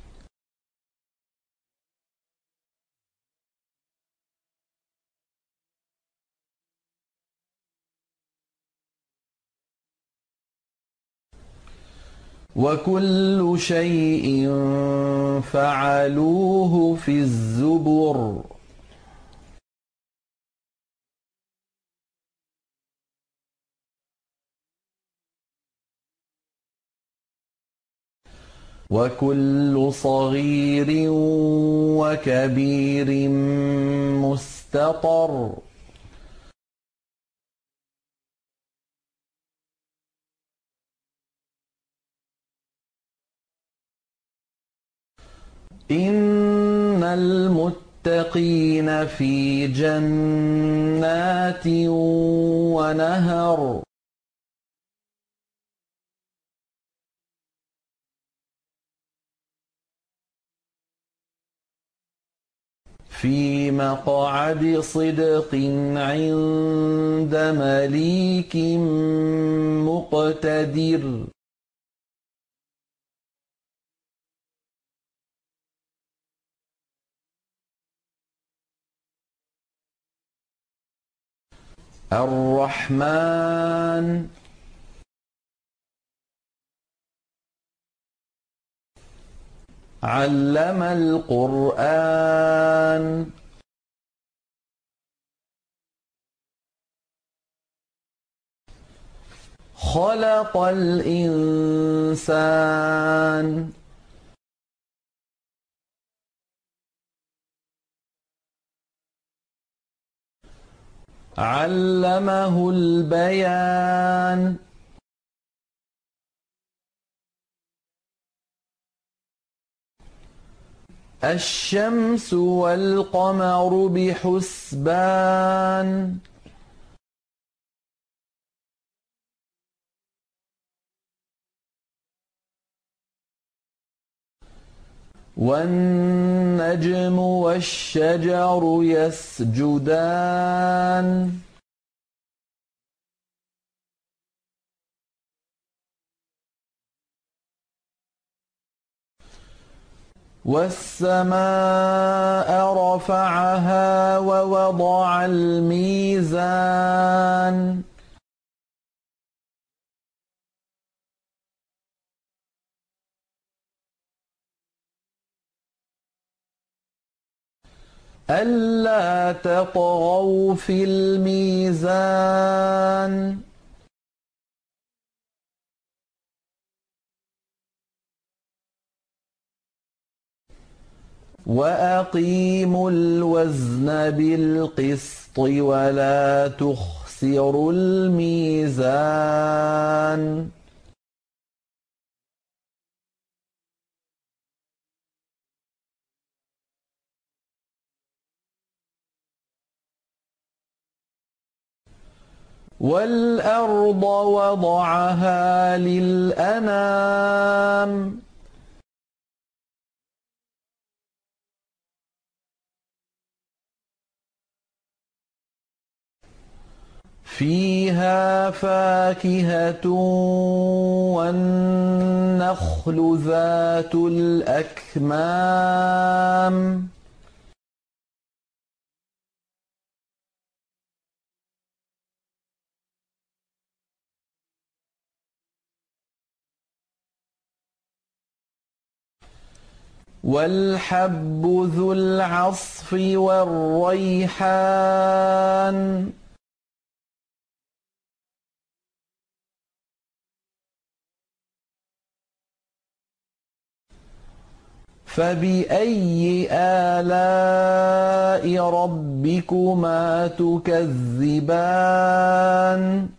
وَكُلُّ شَيْءٍ فَعَلُوهُ فِي الزُّبُرِ وكل صغير وكبير مستطر إن المتقين في جنات ونهر في مقعد صدق عند مليك مقتدر الرحمن علم القرآن خلق الإنسان علمه البيان الشمس والقمر بحسبان والنجم والشجر يسجدان والسماء رفعها ووضع الميزان ألا تطغوا في الميزان وأقيموا الوزن بالقسط ولا تخسروا الميزان والأرض وضعها للأنام فيها فاكهة والنخل ذات الأكمام والحب ذو العصف والريحان فبأي آلاء ربكما تكذبان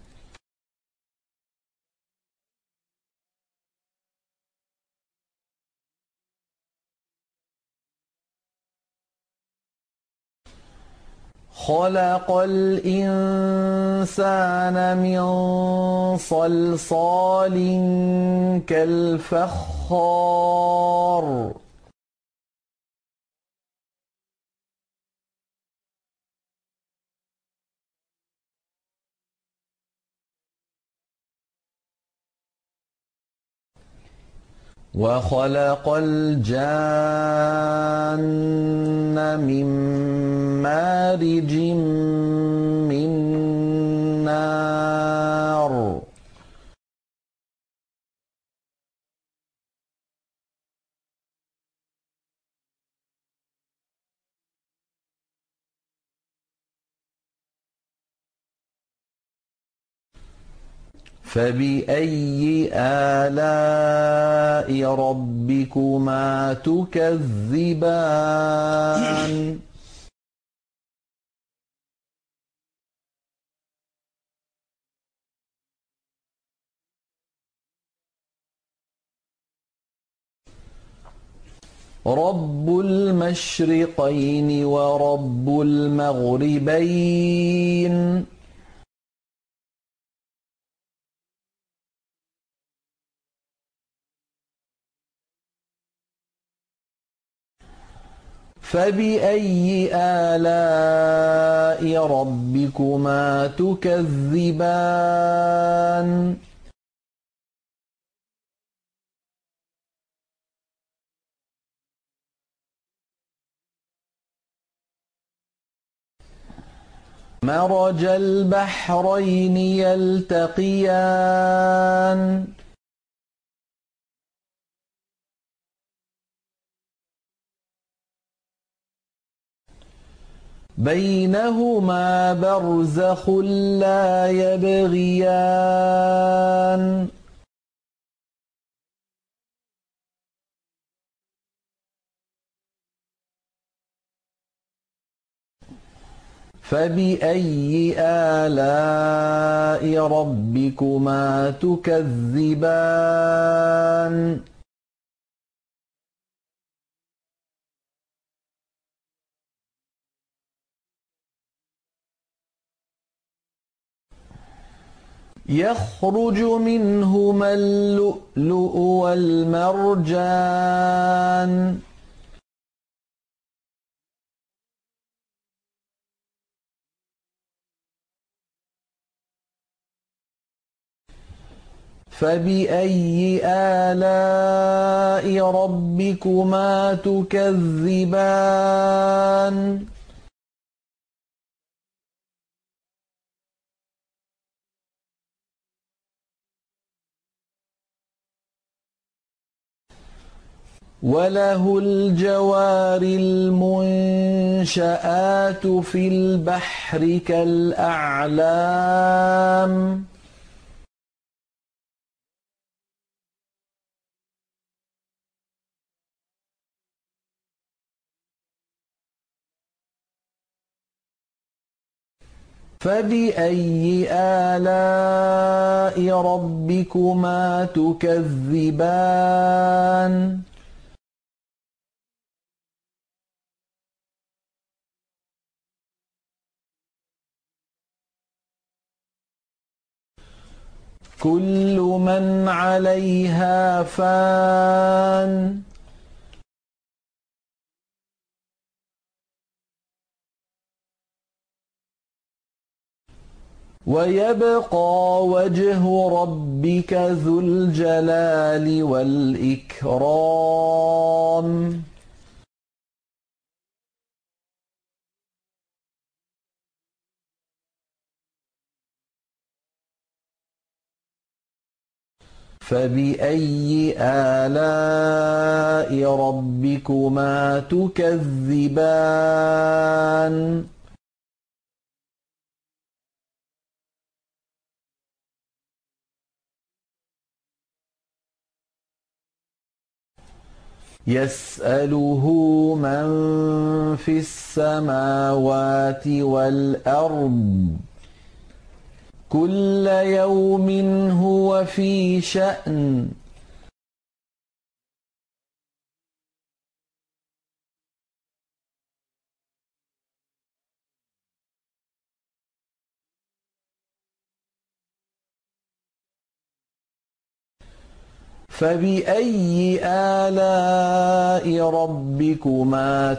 خلق الإنسان من صلصال كالفخار وخلق الجان من مارج من نار فَبِأَيِّ آلَاءِ رَبِّكُمَا تُكَذِّبَانِ رَبُّ الْمَشْرِقَيْنِ وَرَبُّ الْمَغْرِبَيْنِ فَبِأَيِّ آلَاءِ رَبِّكُمَا تُكَذِّبَانِ مَرَجَ الْبَحْرَيْنِ يَلْتَقِيَانِ بَيْنَهُمَا بَرْزَخٌ لَّا يَبْغِيَانِ فَبِأَيِّ آلَاءِ رَبِّكُمَا تُكَذِّبَانِ يَخْرُجُ مِنْهُمَا اللُّؤْلُؤُ وَالْمَرْجَانُ فَبِأَيِّ آلَاءِ رَبِّكُمَا تُكَذِّبَانِ وَلَهُ الْجَوَارِ الْمُنشَآتُ فِي الْبَحْرِ كَالْأَعْلَامِ فَبِأَيِّ آلَاءِ رَبِّكُمَا تُكَذِّبَانِ كُلُّ مَنْ عَلَيْهَا فَانٍ وَيَبْقَىٰ وَجْهُ رَبِّكَ ذُو الْجَلَالِ وَالْإِكْرَامِ فَبِأَيِّ آلَاءِ رَبِّكُمَا تُكَذِّبَانِ يَسْأَلُهُ مَن فِي السَّمَاوَاتِ وَالْأَرْضِ كُلَّ يَوْمٍ هُوَ فِي شَأْنٍ فَبِأَيِّ آلَاءِ رَبِّكُمَا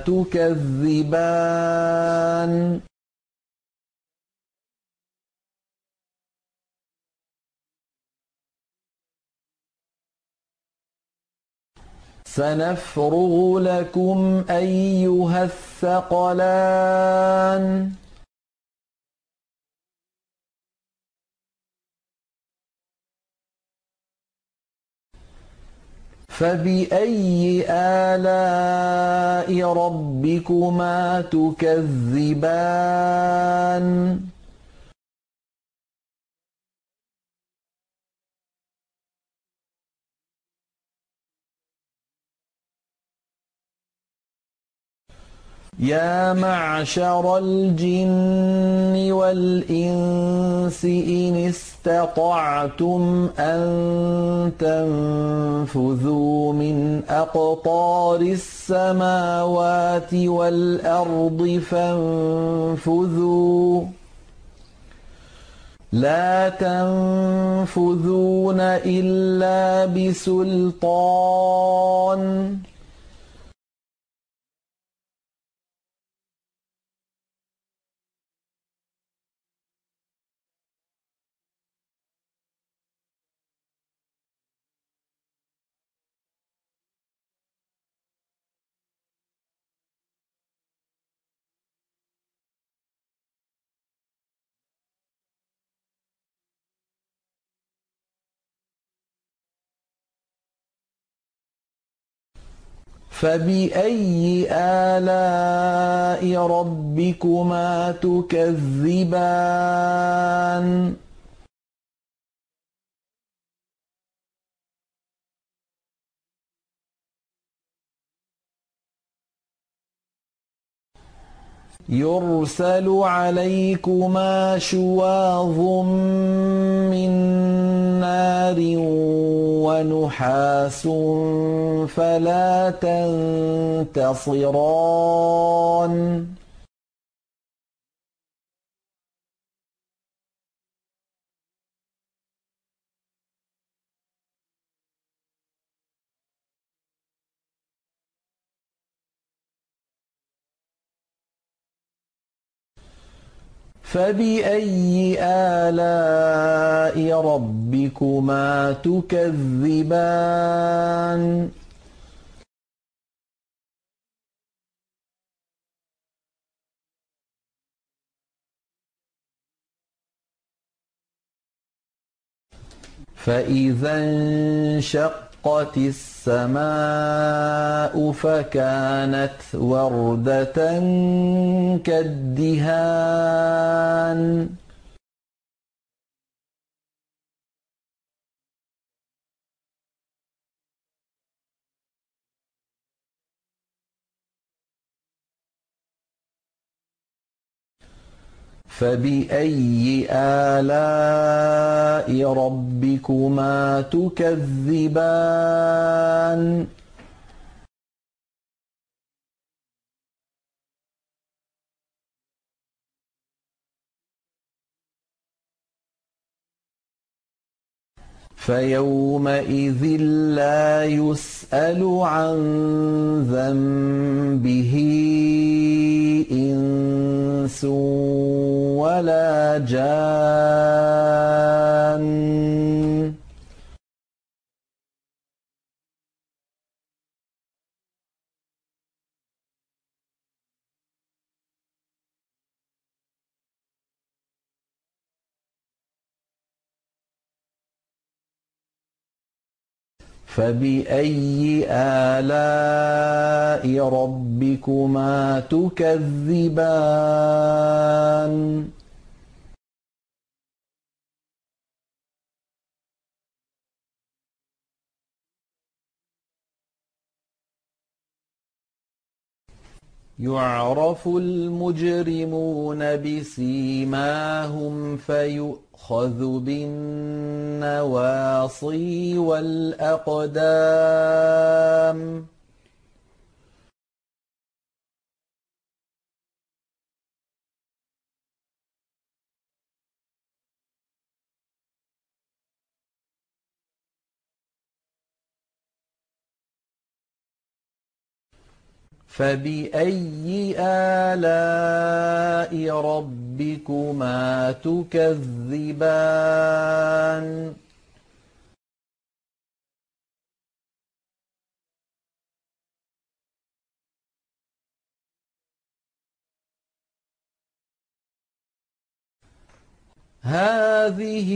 تُكَذِّبَانِ سَنَفْرُغُ لَكُمْ أَيُّهَ الثَّقَلَانِ فَبِأَيِّ آلَاءِ رَبِّكُمَا تُكَذِّبَانِ يا معشر الجن والإنس إن استطعتم أن تنفذوا من أقطار السماوات والأرض فانفذوا لا تنفذون إلا بسلطان فبأي آلاء ربكما تكذبان يرسل عليكما شواظ من نار ونحاس فلا تنتصران فبأي آلاء ربكما تكذبان فإذا انشقت السماء فكانت وردة كالدهان فبأي آلاء ربكما تكذبان فيومئذ لا يسأل عن ذنبه إنس ولا جان فبأي آلاء ربكما تكذبان يعرف المجرمون بسيماهم فيؤخذ بالنواصي والأقدام فبأي آلاء ربكما تكذبان هذه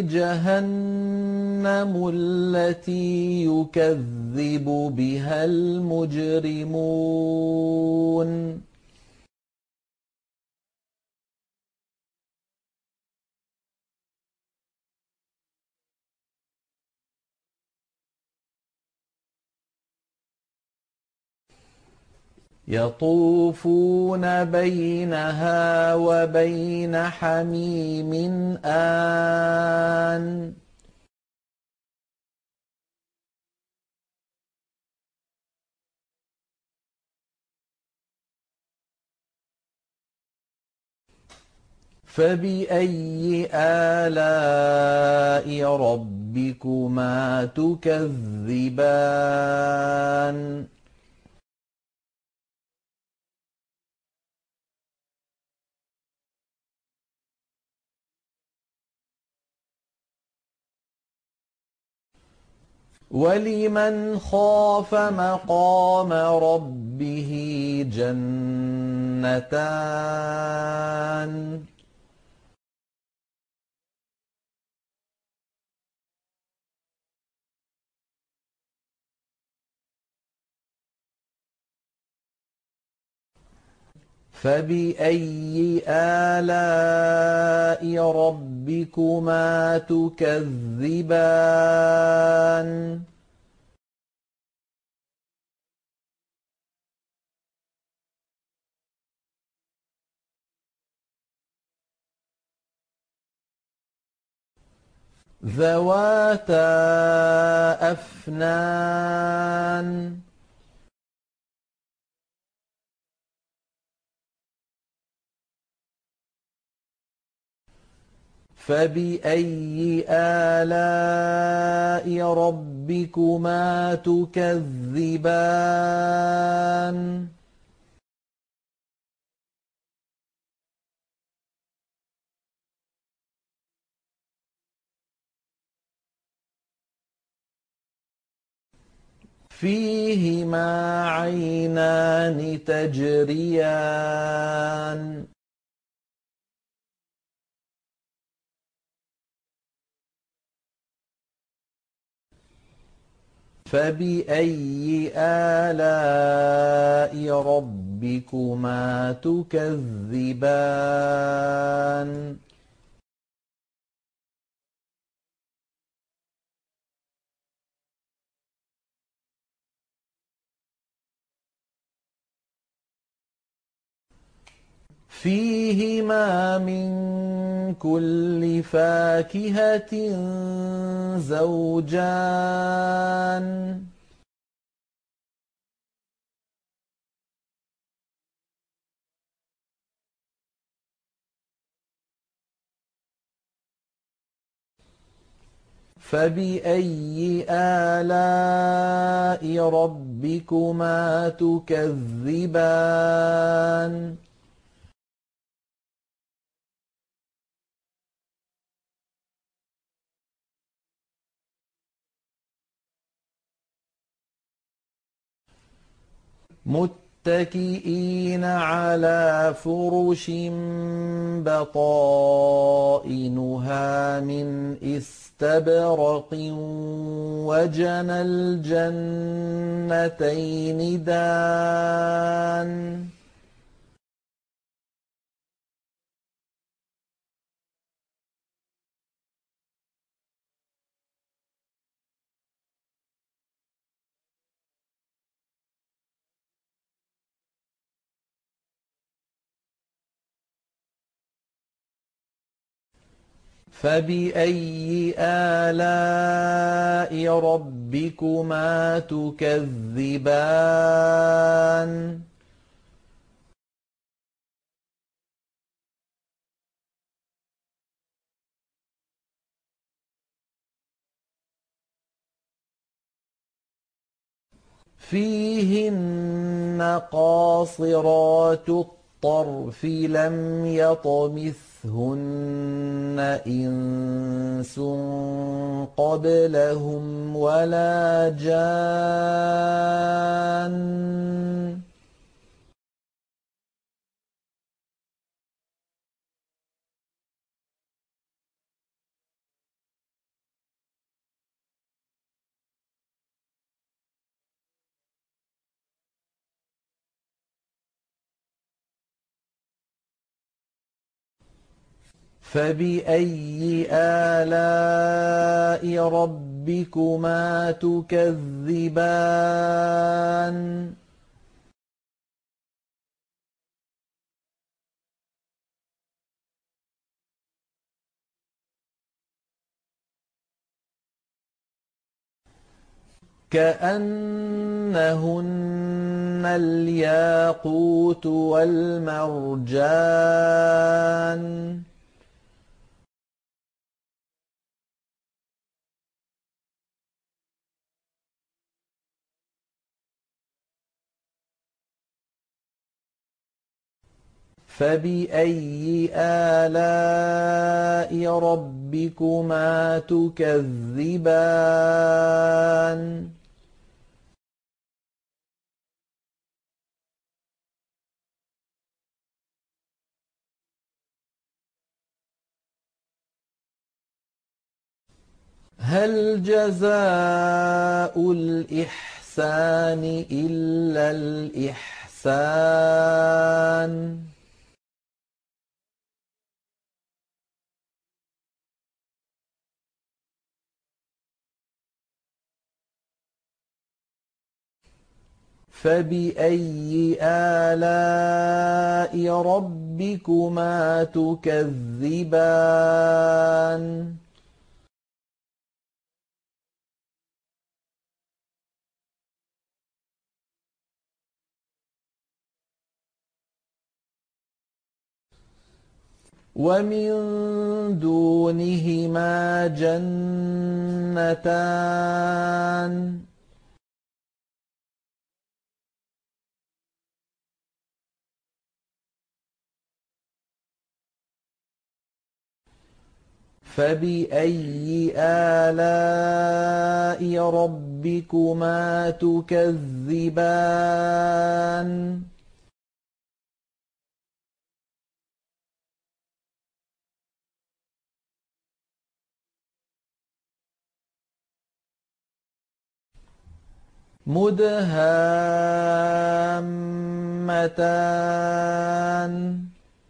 جهنم التي يكذب بها المجرمون يطوفون بينها وبين حميم آن فبأي آلاء ربكما تكذبان ولمن خاف مقام ربه جنتان فبأي آلاء ربكما تكذبان ذواتا أفنان فبأي آلاء ربكما تكذبان فيهما عينان تجريان فبأي آلاء ربكما تكذبان فيهما من كل فاكهة زوجان فبأي آلاء ربكما تكذبان متكئين على فرش بطائنها من استبرق وجنى الجنتين دان فبأي آلاء ربكما تكذبان فيهن قاصرات الطرف لم يطمثهن إنس قبلهم ولا جان فبأي آلاء ربكما تكذبان كَأَنَّهُنَّ الْيَاقُوتُ وَالْمَرْجَانُ فَبِأَيِّ آلَاءِ رَبِّكُمَا تُكَذِّبَانِ هَلْ جَزَاءُ الْإِحْسَانِ إِلَّا الْإِحْسَانُ فَبِأَيِّ آلَاءِ رَبِّكُمَا تُكَذِّبَانِ وَمِن دُونِهِمَا جَنَّتَانِ فَبِأَيِّ آلَاءِ رَبِّكُمَا تُكَذِّبَانِ مُدْهَامَّتَانِ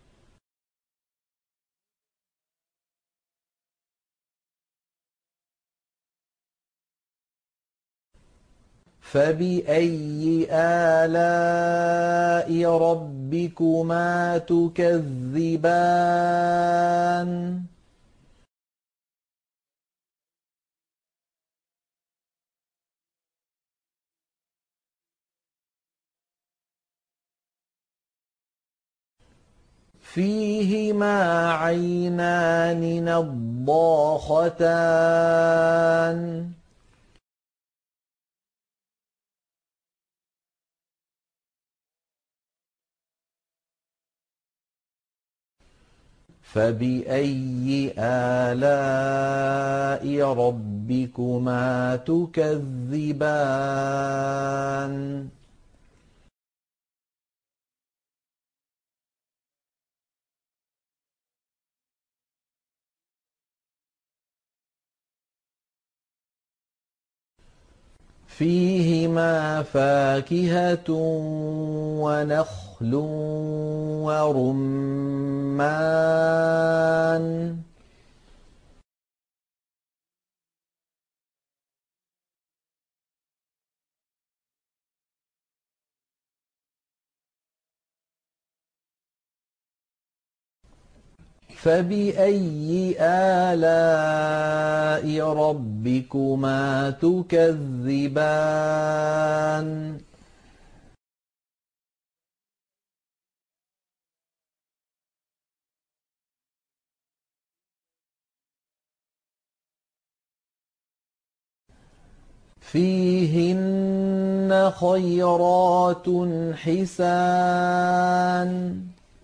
فَبِأَيِّ آلَاءِ رَبِّكُمَا تُكَذِّبَانِ فِيهِمَا عَيْنَانِ نَضَّاخَتَانِ فَبِأَيِّ آلَاءِ رَبِّكُمَا تُكَذِّبَانِ فِيهِمَا فَاكِهَةٌ وَنَخْلٌ وَرُمَّانٌ فَبِأَيِّ آلَاءِ رَبِّكُمَا تُكَذِّبَانِ فِيهِنَّ خَيْرَاتٌ حِسَانٌ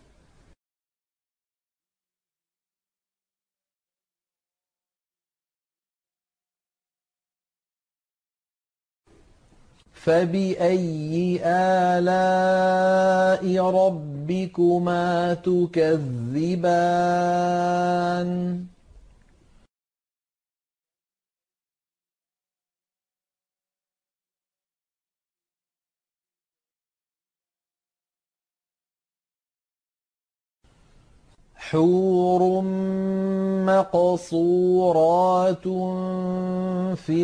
فَبِأَيِّ آلَاءِ رَبِّكُمَا تُكَذِّبَانِ حُورٌ مَّقْصُورَاتٌ فِي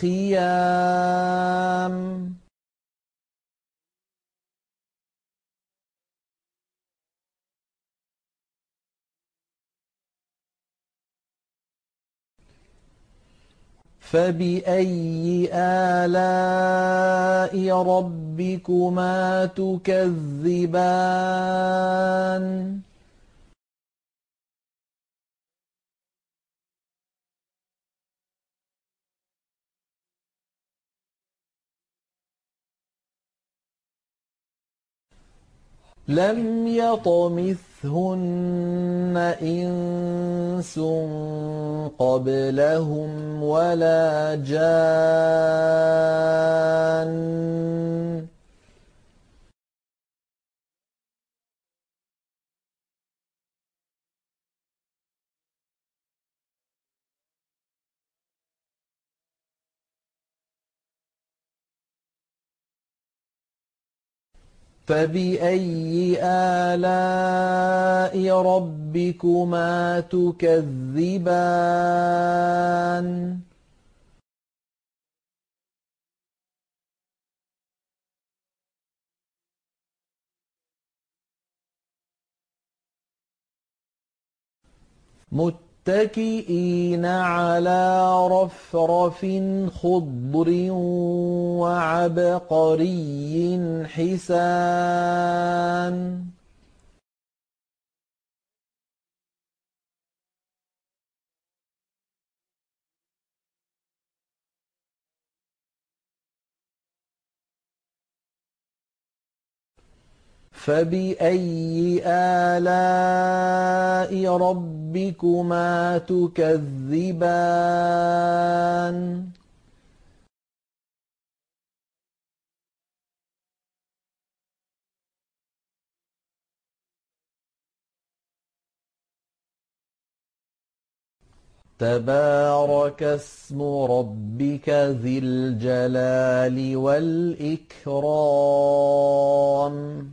الْخِيَامِ فَبِأَيِّ آلَاءِ رَبِّكُمَا تُكَذِّبَانِ لَمْ يَطْمِثْهُنَّ إِنسٌ قَبْلَهُمْ وَلَا جَانٌّ فَبِأَيِّ آلَاءِ رَبِّكُمَا تُكَذِّبَانِ مُتَّكِئِينَ عَلَىٰ رَفْرَفٍ خُضْرٍ وَعَبْقَرِيٍّ حِسَانٍ فَبِأَيِّ آلَاءِ رَبِّكُمَا تُكَذِّبَانِ تَبَارَكَ اسْمُ رَبِّكَ ذِي الْجَلَالِ وَالْإِكْرَامِ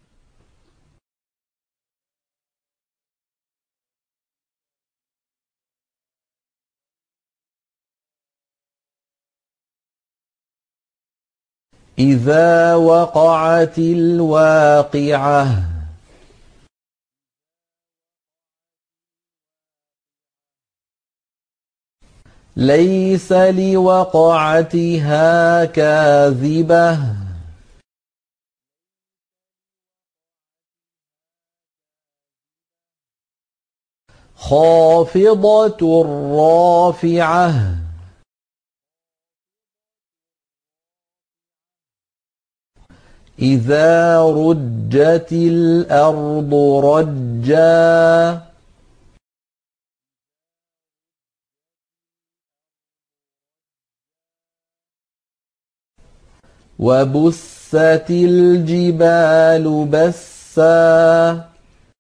إِذَا وَقَعَتِ الْوَاقِعَةُ لَيْسَ لِوَقْعَتِهَا كَاذِبَةٌ خَافِضَةٌ رَّافِعَةٌ إِذَا رُجَّتِ الْأَرْضُ رَجًّا وَبُسَّتِ الْجِبَالُ بَسًّا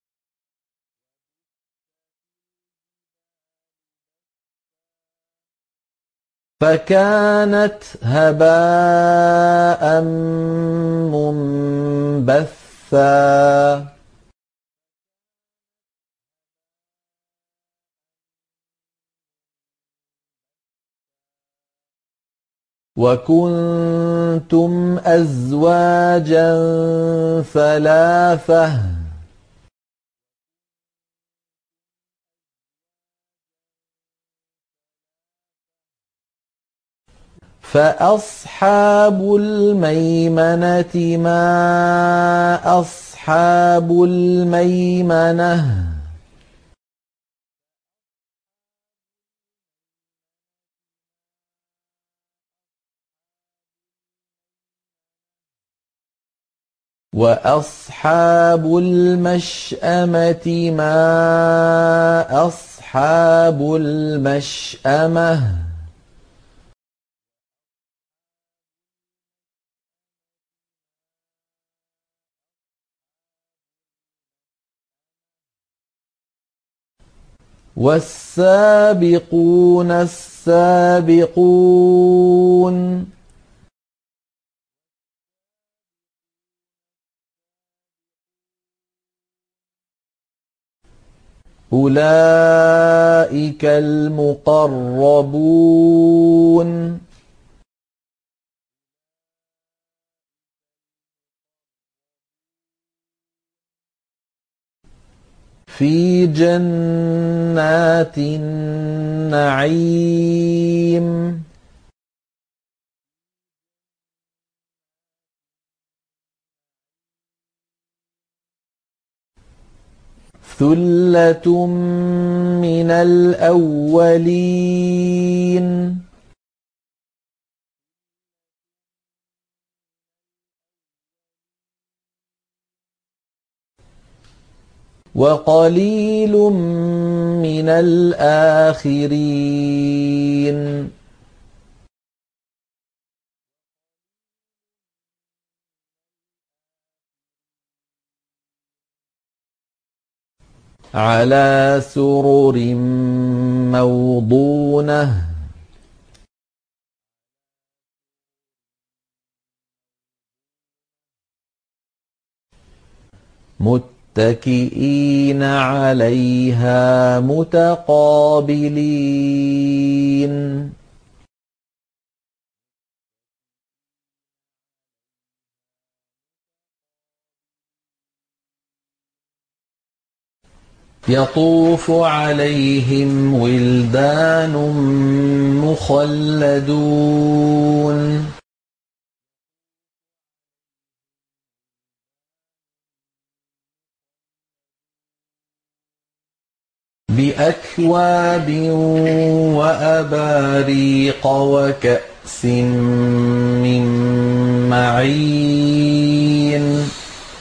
فَكَانَتْ هَبَاءً مُّنبَثًّا وَكُنتُمْ أَزْوَاجًا ثَلَاثَةً فَأَصْحَابُ الْمَيْمَنَةِ مَا أَصْحَابُ الْمَيْمَنَةِ وَأَصْحَابُ الْمَشْأَمَةِ مَا أَصْحَابُ الْمَشْأَمَةِ وَالسَّابِقُونَ السَّابِقُونَ أُولَٰئِكَ الْمُقَرَّبُونَ في جنات النعيم ثُلَّةٌ مِّنَ الْأَوَّلِينَ وَقَلِيلٌ مِّنَ الْآخِرِينَ عَلَىٰ سُرُرٍ مَّوْضُونَةٍ مُّتَّكِئِينَ عَلَيْهَا مُتَقَابِلِينَ يَطُوفُ عَلَيْهِمْ وِلْدَانٌ مُّخَلَّدُونَ بِأَكْوَابٍ وَأَبَارِيقَ وَكَأْسٍ مِّن مَّعِينٍ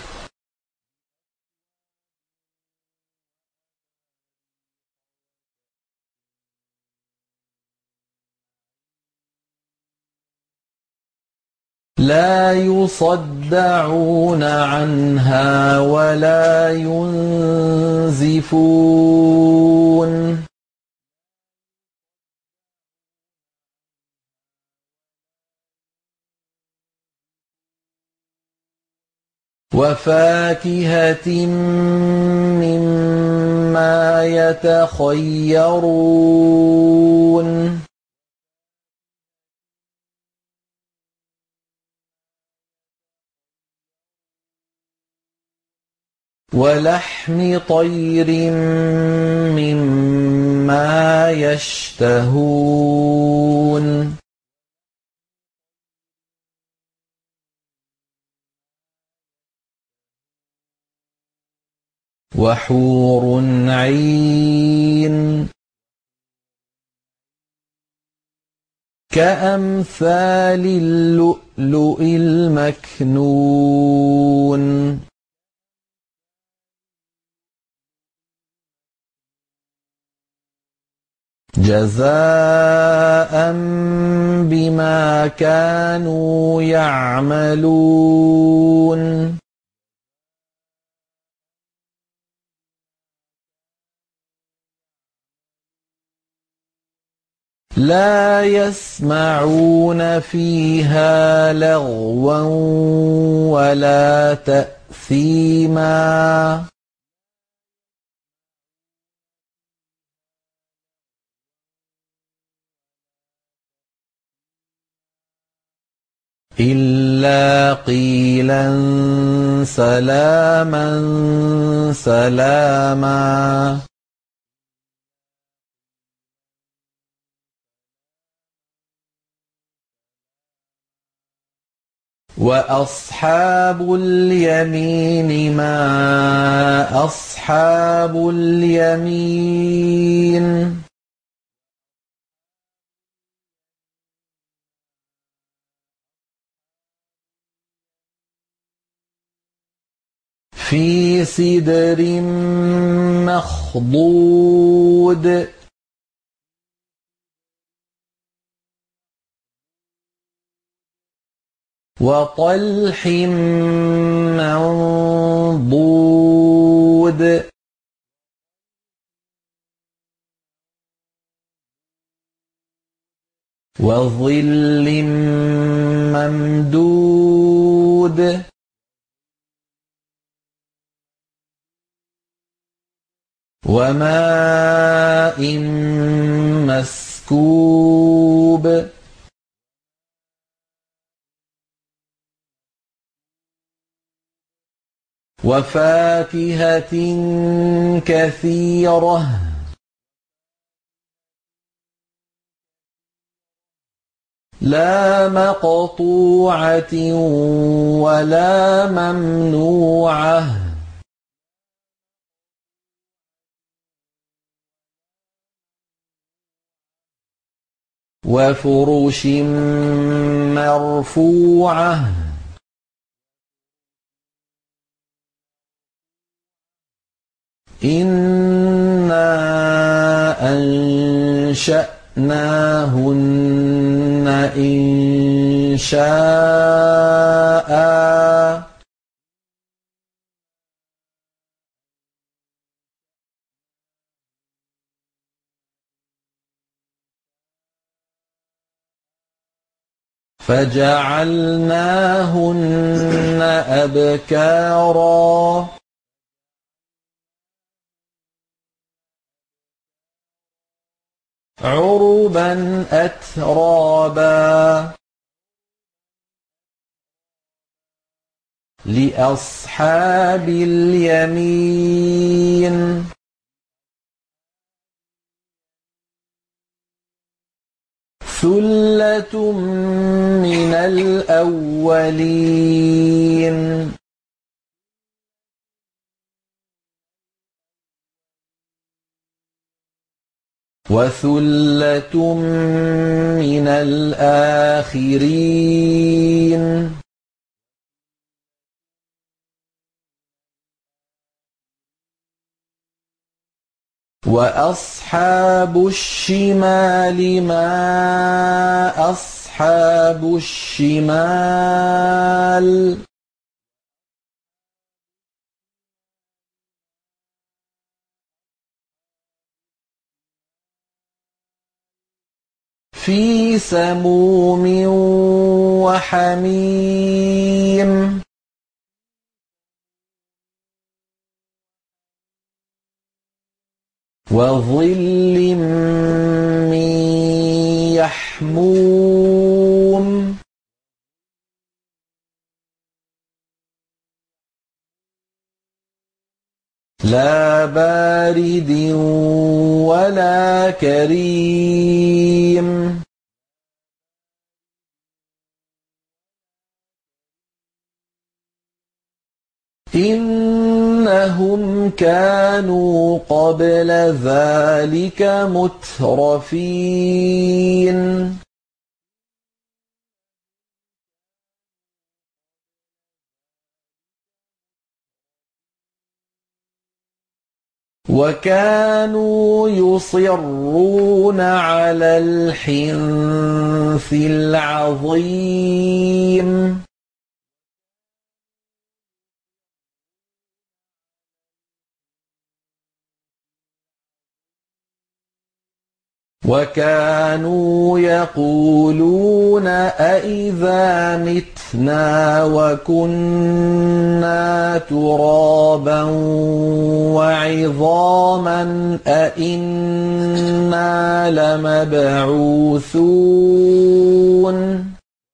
لَّا يُصَدَّعُونَ عَنْهَا وَلَا يُنزِفُونَ وَفَاكِهَةٍ مِّمَّا يَتَخَيَّرُونَ وَلَحْمِ طَيْرٍ مِّمَّا يَشْتَهُونَ وَحُورٌ عِينٌ كَأَمْثَالِ اللُّؤْلُؤِ الْمَكْنُونِ جَزَاءً بِمَا كَانُوا يَعْمَلُونَ لَا يَسْمَعُونَ فِيهَا لَغْوًا وَلَا تَأْثِيمًا إِلَّا قِيلًا سَلَامًا سَلَامًا وَأَصْحَابُ الْيَمِينِ مَا أَصْحَابُ الْيَمِينِ فِي سِدْرٍ مَّخْضُودٍ وَطَلْحٍ مَّنضُودٍ وَظِلٍّ مَّمْدُودٍ وَمَاءٍ مَّسْكُوبٍ وفاكهة كثيرة لا مقطوعة ولا ممنوعة وفرش مرفوعة إنا أنشأناهن إنشاء فجعلناهن أبكارا عربا أترابا لأصحاب اليمين ثلة من الأولين وثلة من الآخرين وأصحاب الشمال ما أصحاب الشمال في سموم وحميم وظل من يحموم لا بارد ولا كريم إنهم كانوا قبل ذلك مترفين وكانوا يصرون على الحنث العظيم وكانوا يقولون أإذا متنا وكنا ترابا وعظاما أإنا لمبعوثون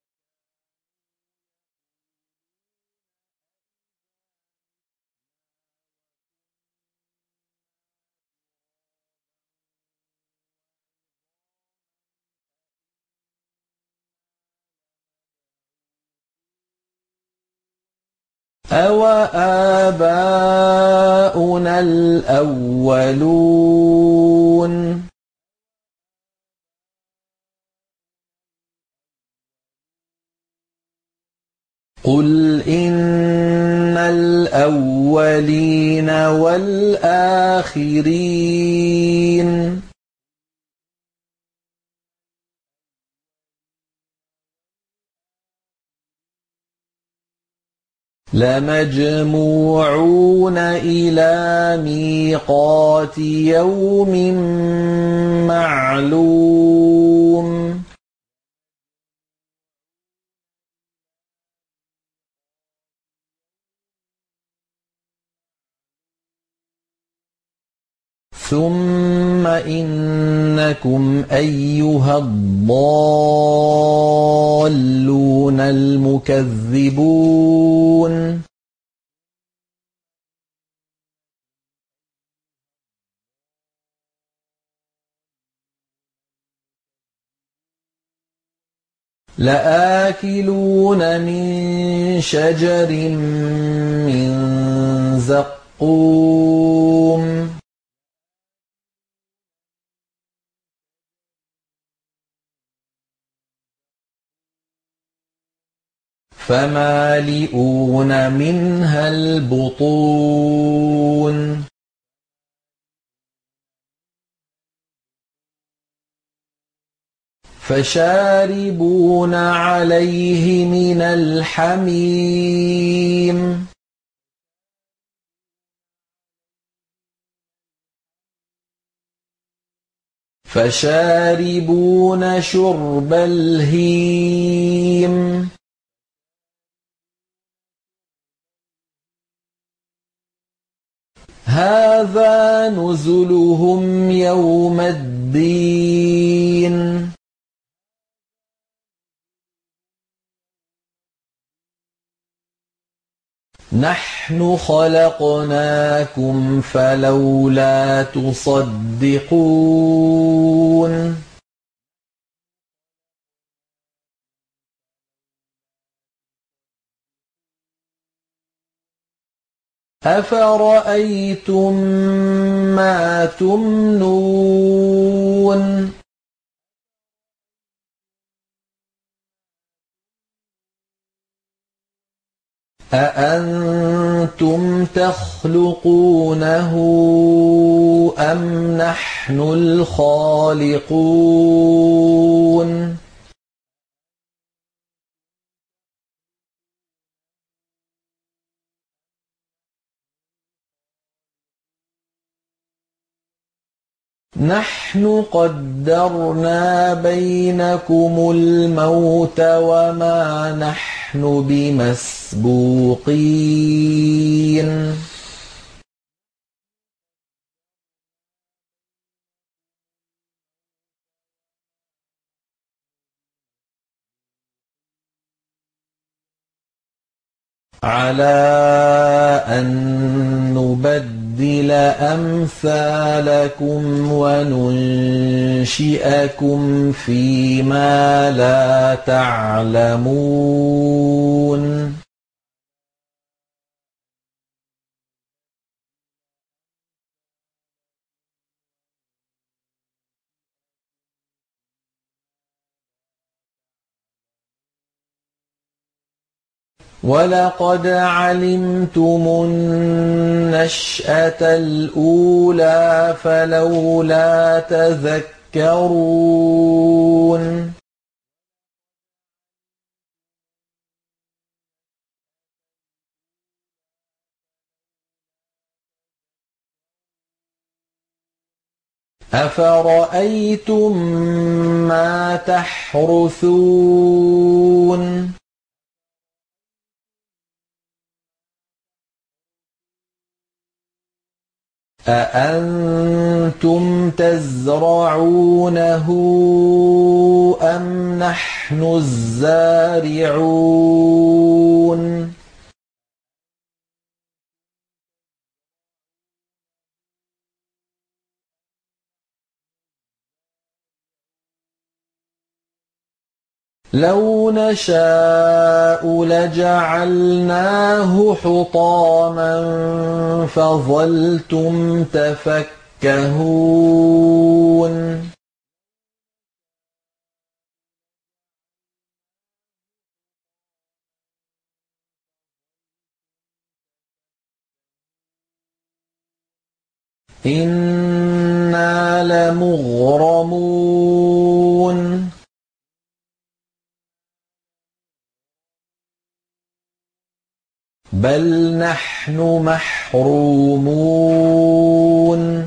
أَوَآبَاؤُنَا الْأَوَّلُونَ قُلْ إِنَّ الْأَوَّلِينَ وَالْآخِرِينَ لَمَجْمُوعُونَ إِلَىٰ مِيقَاتِ يَوْمٍ مَّعْلُومٍ ثُمَّ إِنَّكُمْ أَيُّهَا الضَّالُّونَ الْمُكَذِّبُونَ لآكلون من شجر من زقوم فمالئون منها البطون فشاربون عليه من الحميم فشاربون شرب الهيم هذا نزلهم يوم الدين نحن خلقناكم فلولا تصدقون أفرأيتم ما تمنون أأنتم تخلقونه أم نحن الخالقون نحن قدرنا بينكم الموت وما نحن بمسبوقين على أن نبدل أمثالكم وننشئكم فيما لا تعلمون وَلَقَدْ عَلِمْتُمُ النَّشْأَةَ الْأُولَىٰ فَلَوْلَا تَذَكَّرُونَ أَفَرَأَيْتُم مَّا تَحْرُثُونَ أَأَنتُمْ تَزْرَعُونَهُ أَمْ نَحْنُ الزَّارِعُونَ لَوْ نَشَاءُ لَجَعَلْنَاهُ حُطَامًا فَظَلْتُمْ تَفَكَّهُونَ إِنَّا لَمُغْرَمُونَ بَلْ نَحْنُ مَحْرُومُونَ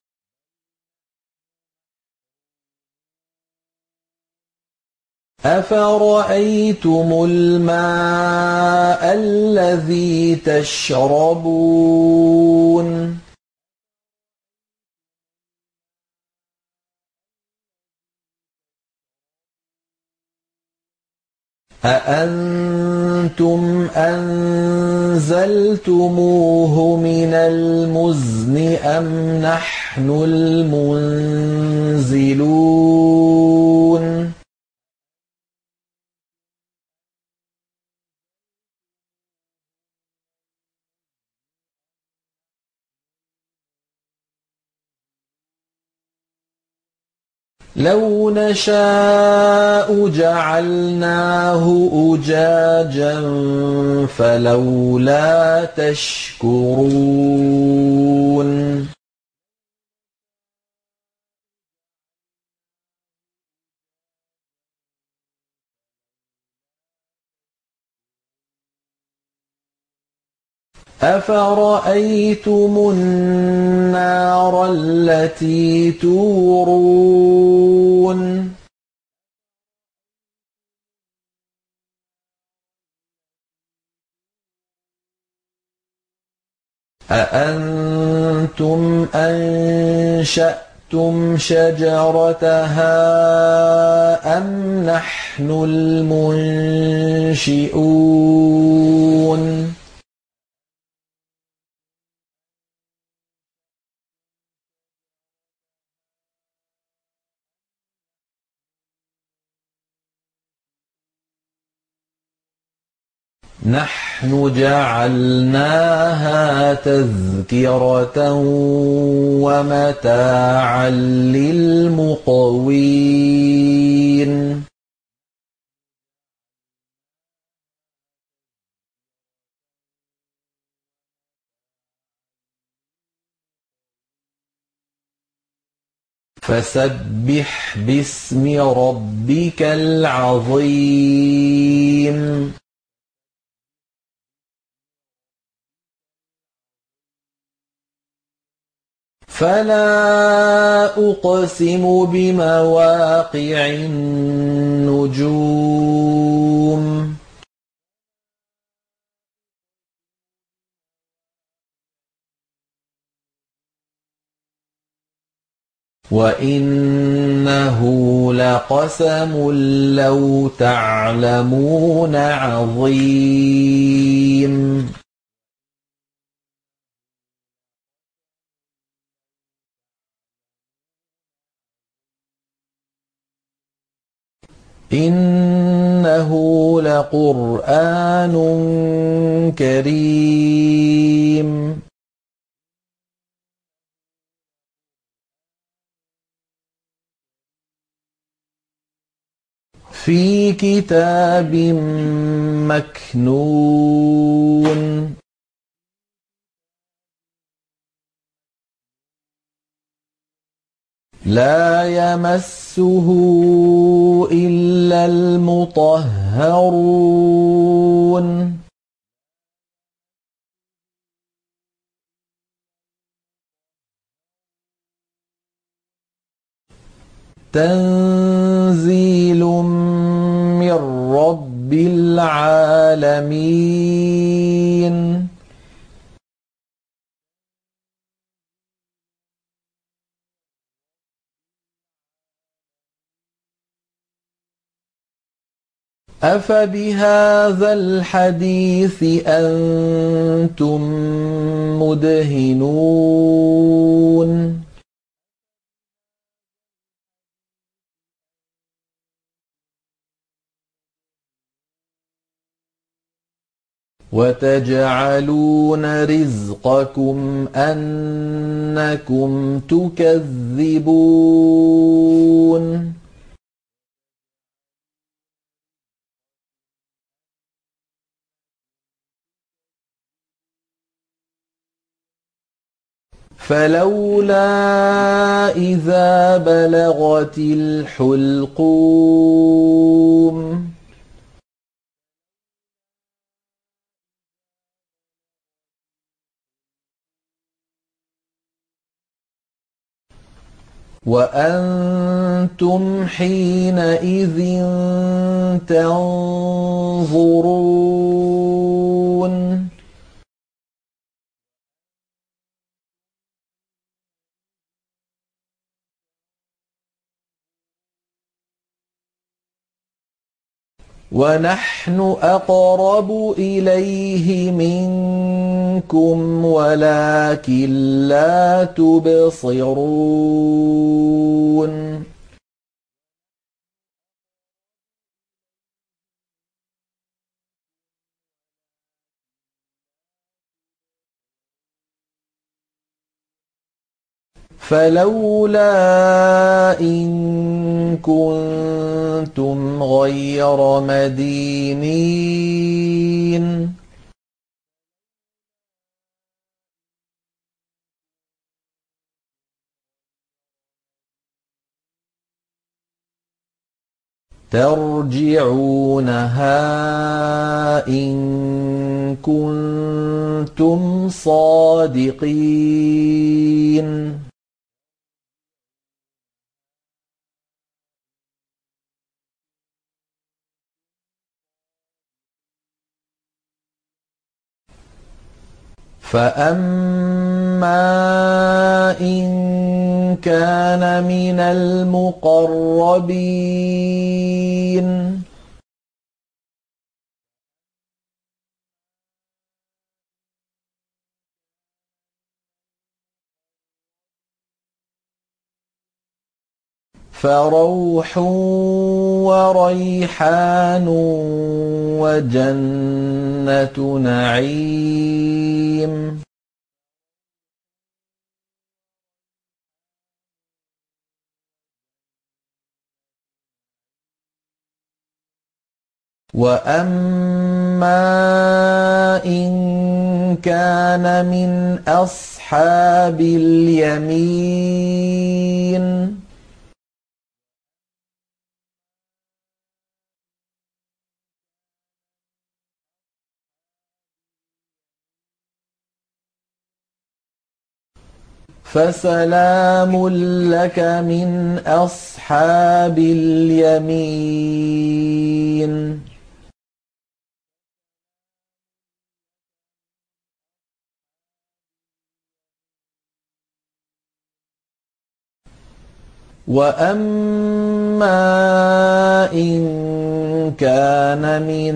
أَفَرَأَيْتُمُ الْمَاءَ الَّذِي تَشْرَبُونَ أَأَنتُمْ أَنزَلْتُمُوهُ مِنَ الْمُزْنِ أَمْ نَحْنُ الْمُنزِلُونَ لو نشاء جعلناه أجاجا فلولا تشكرون أفرأيتم النار التي تورون أأنتم أنشأتم شجرتها أم نحن المنشئون نحن جعلناها تذكرة ومتاعا للمقوين فسبح باسم ربك العظيم فلا أقسم بمواقع النجوم وإنه لقسم لو تعلمون عظيم إنه لقرآن كريم في كتاب مكنون لا يمسه إلا المطهرون تنزيل من رب العالمين أفبهذا الحديث أنتم مدهنون وتجعلون رزقكم أنكم تكذبون فلولا إذا بلغت الحلقوم وأنتم حينئذ تنظرون ونحن أقرب إليه منكم ولكن لا تبصرون فلولا إن كنتم غير مدينين ترجعونها إن كنتم صادقين. فأما إن كان من المقربين فروح وريحان وجنة نعيم. وأما إن كان من أصحاب اليمين فسلام لك من أصحاب اليمين. وأما إن كان من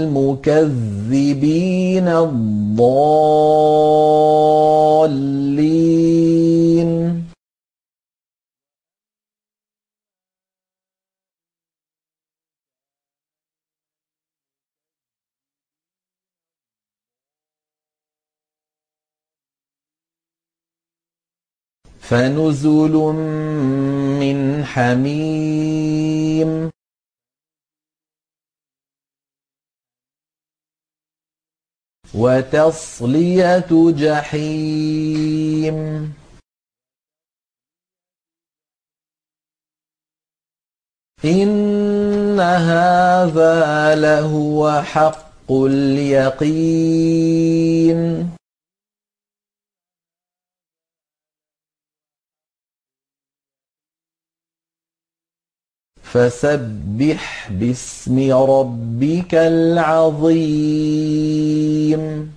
المكذبين الضالين فنزل من حميم وتصلية جحيم. إن هذا لهو حق اليقين. فسبح باسم ربك العظيم.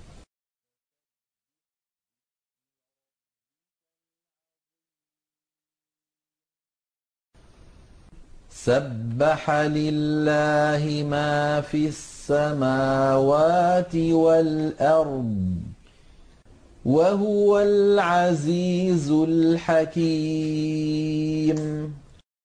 سبح لله ما في السماوات والأرض وهو العزيز الحكيم.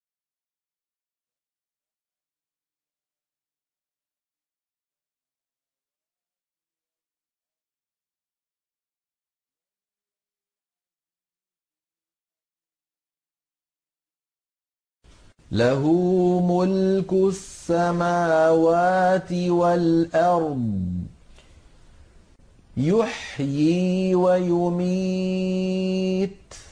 له ملك السماوات والأرض يحيي ويميت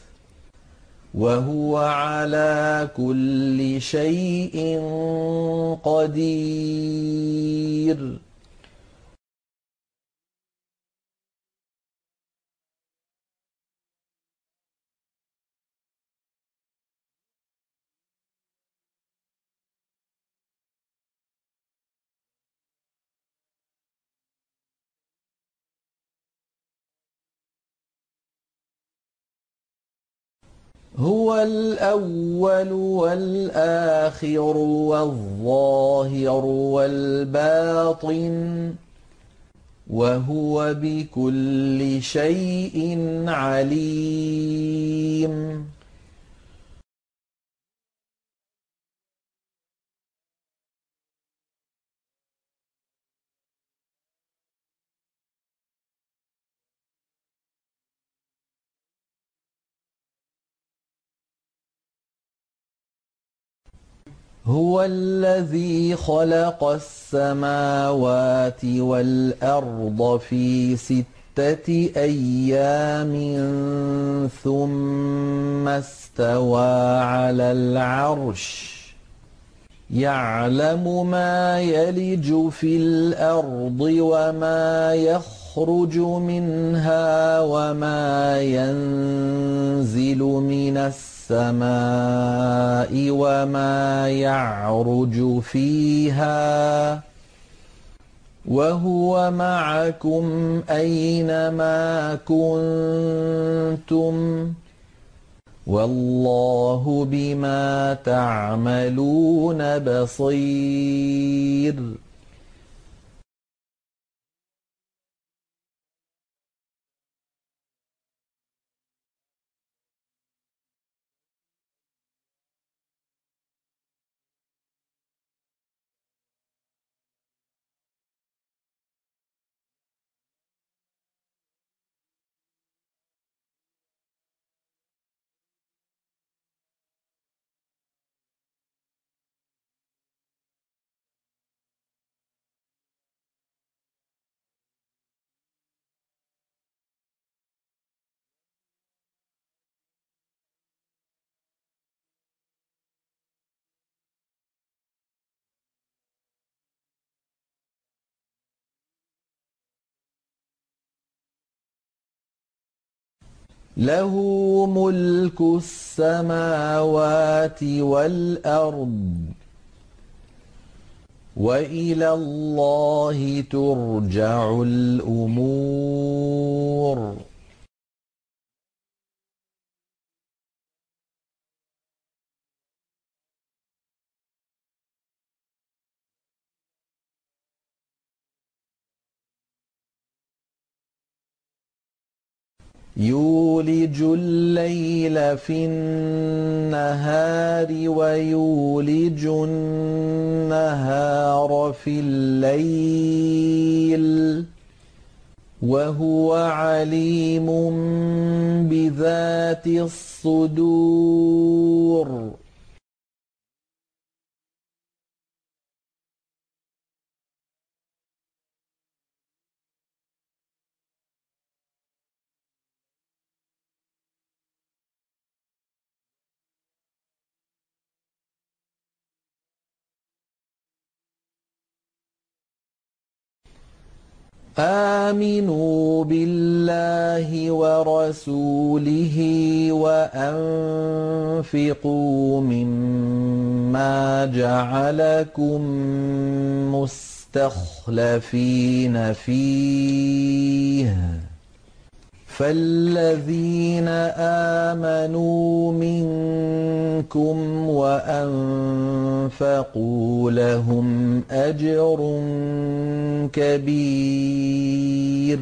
وهو على كل شيء قدير. هو الأول والآخر والظاهر والباطن وهو بكل شيء عليم. هو الذي خلق السماوات والأرض في ستة أيام ثم استوى على العرش يعلم ما يلج في الأرض وما يخرج منها وما ينزل من السماء وما يعرج فيها وهو معكم أينما كنتم والله بما تعملون بصير له ملك السماوات والأرض وإلى الله ترجع الأمور يولج الليل في النهار ويولج النهار في الليل وهو عليم بذات الصدور آمنوا بالله ورسوله وأنفقوا مما جعلكم مستخلفين فيه فالذين آمنوا منكم وأنفقوا لهم أجر كبير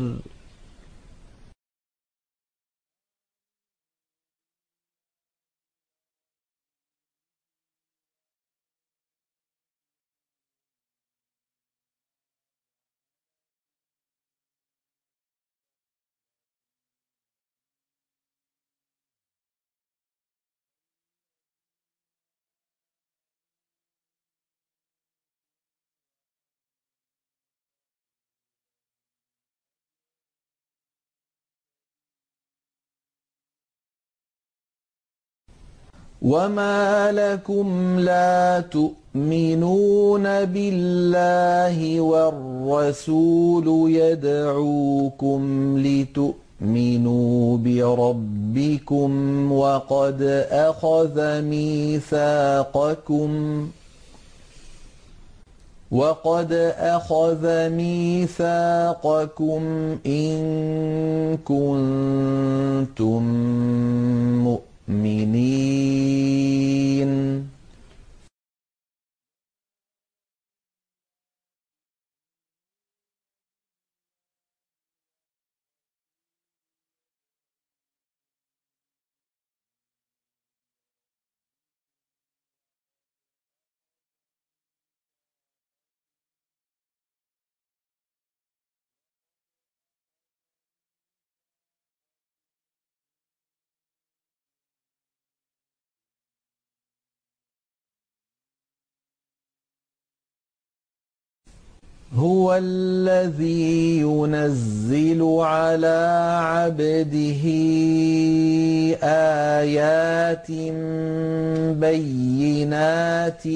وما لكم لا تؤمنون بالله والرسول يدعوكم لتؤمنوا بربكم وقد أخذ ميثاقكم وقد أخذ ميثاقكم إن كنتم مؤمنين هو الذي ينزل على عبده آيات بينات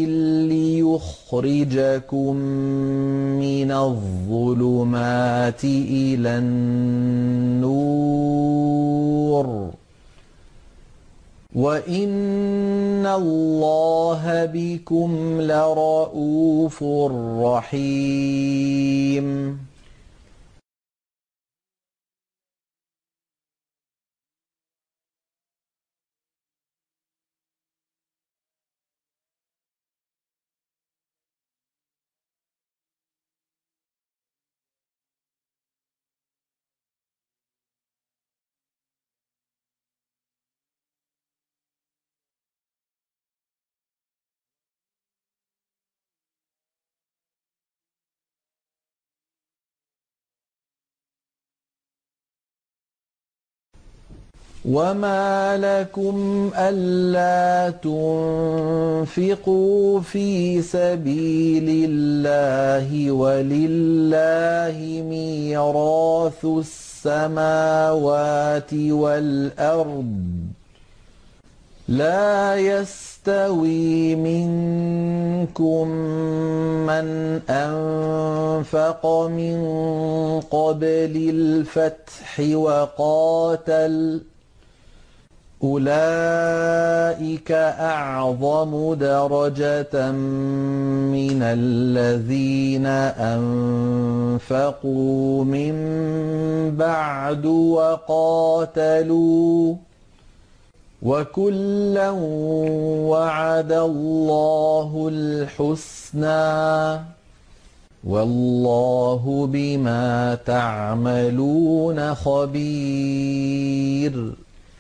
ليخرجكم من الظلمات إلى النور وَإِنَّ اللَّهَ بِكُمْ لَرَءُوفٌ رَّحِيمٌ وَمَا لَكُمْ أَلَّا تُنفِقُوا فِي سَبِيلِ اللَّهِ وَلِلَّهِ مِيرَاثُ السَّمَاوَاتِ وَالْأَرْضِ ۚ لَا يَسْتَوِي مِنكُم مَّنْ أَنفَقَ مِن قَبْلِ الْفَتْحِ وَقَاتَلَ ۚ أُولَٰئِكَ أَعْظَمُ دَرَجَةً مِّنَ الَّذِينَ أَنفَقُوا مِن بَعْدُ وَقَاتَلُوا ۚ وَكُلًّا وَعَدَ اللَّهُ الْحُسْنَىٰ ۚ وَاللَّهُ بِمَا تَعْمَلُونَ خَبِيرٌ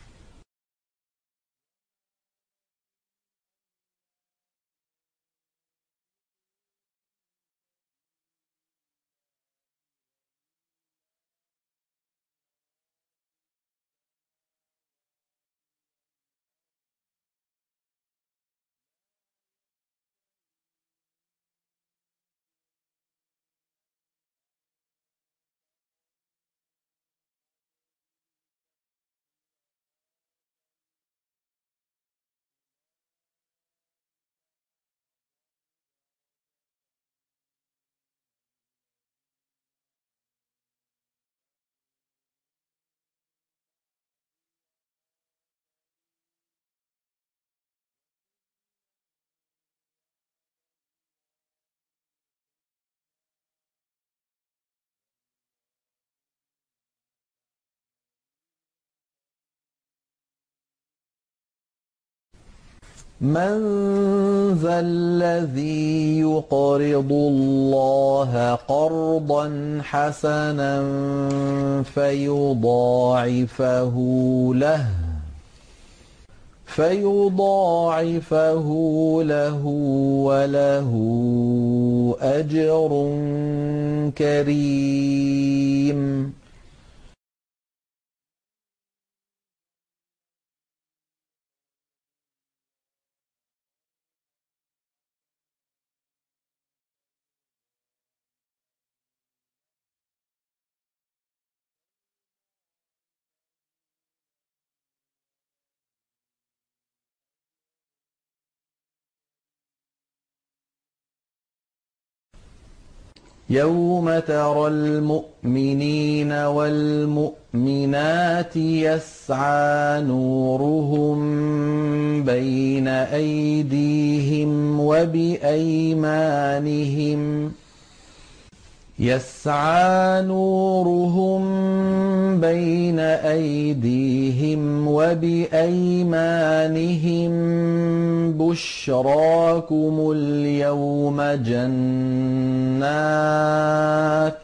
مَّن ذَا الَّذِي يُقْرِضُ اللَّهَ قَرْضًا حَسَنًا فَيُضَاعِفَهُ لَهُ فَيُضَاعِفَهُ لَهُ وَلَهُ أَجْرٌ كَرِيمٌ يَوْمَ تَرَى الْمُؤْمِنِينَ وَالْمُؤْمِنَاتِ يَسْعَىٰ نُورُهُم بَيْنَ أَيْدِيهِمْ وَبِأَيْمَانِهِمْ يَسْعَىٰ نُورُهُم بَيْنَ أَيْدِيهِمْ وَبِأَيْمَانِهِم بُشْرَاكُمُ الْيَوْمَ جَنَّاتٌ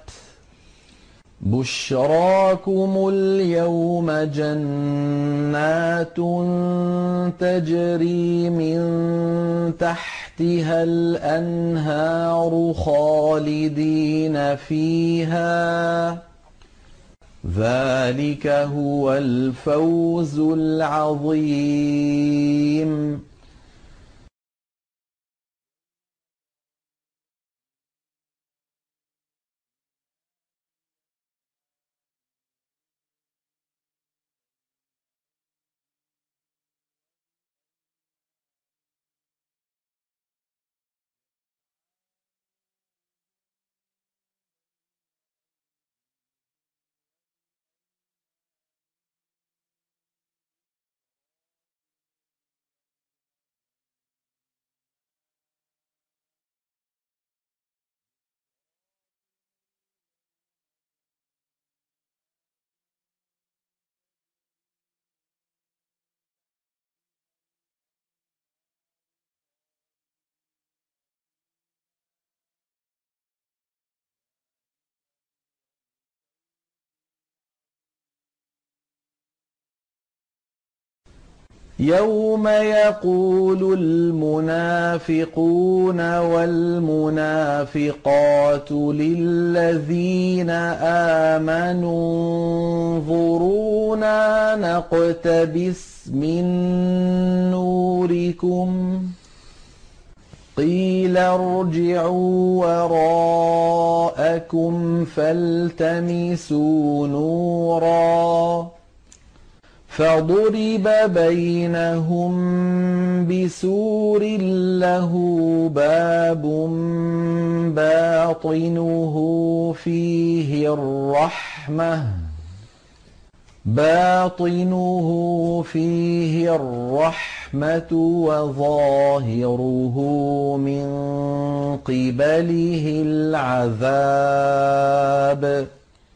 بُشْرَاكُمُ الْيَوْمَ جَنَّاتٌ تَجْرِي مِن تَحْتِهَا الْأَنْهَارُ خَالِدِينَ فِيهَا ۚ ذَٰلِكَ هُوَ الْفَوْزُ الْعَظِيمُ يوم يقول المنافقون والمنافقات للذين آمنوا انظرونا نقتبس من نوركم قيل ارجعوا وراءكم فالتمسوا نورا فضرب بينهم بسور له باب باطنه فيه الرحمة باطنه فيه الرحمة وظاهره من قبله العذاب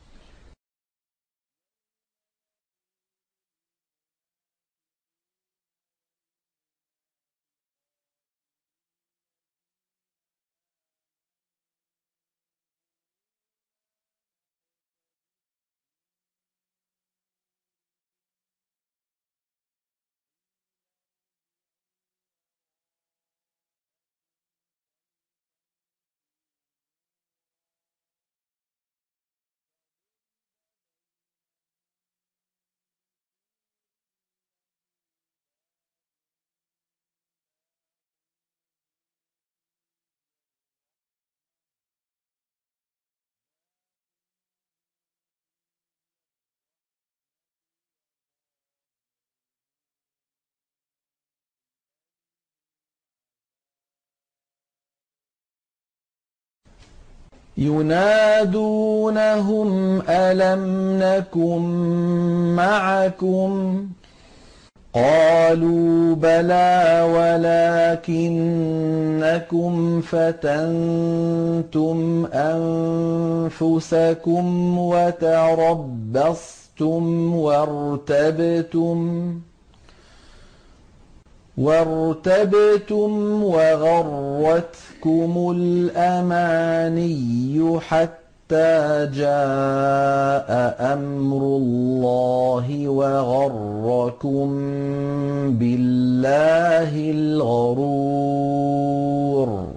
ينادونهم ألم نكن معكم قالوا بلى ولكنكم فتنتم أنفسكم وتربصتم وارتبتم وارتبتم وغرتكم الأماني حتى جاء أمر الله وغركم بالله الغرور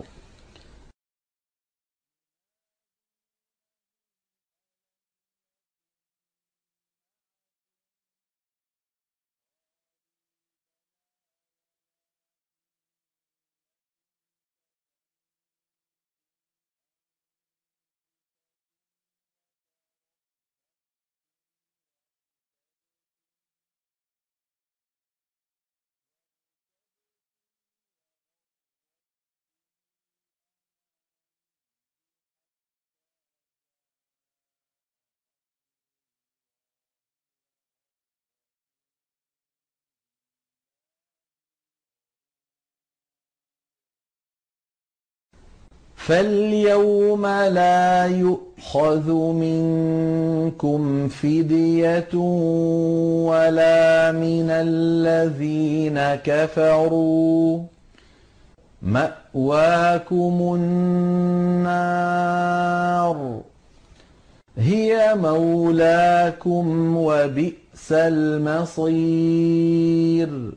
فاليوم لا يؤخذ منكم فدية ولا من الذين كفروا مأواكم النار هي مولاكم وبئس المصير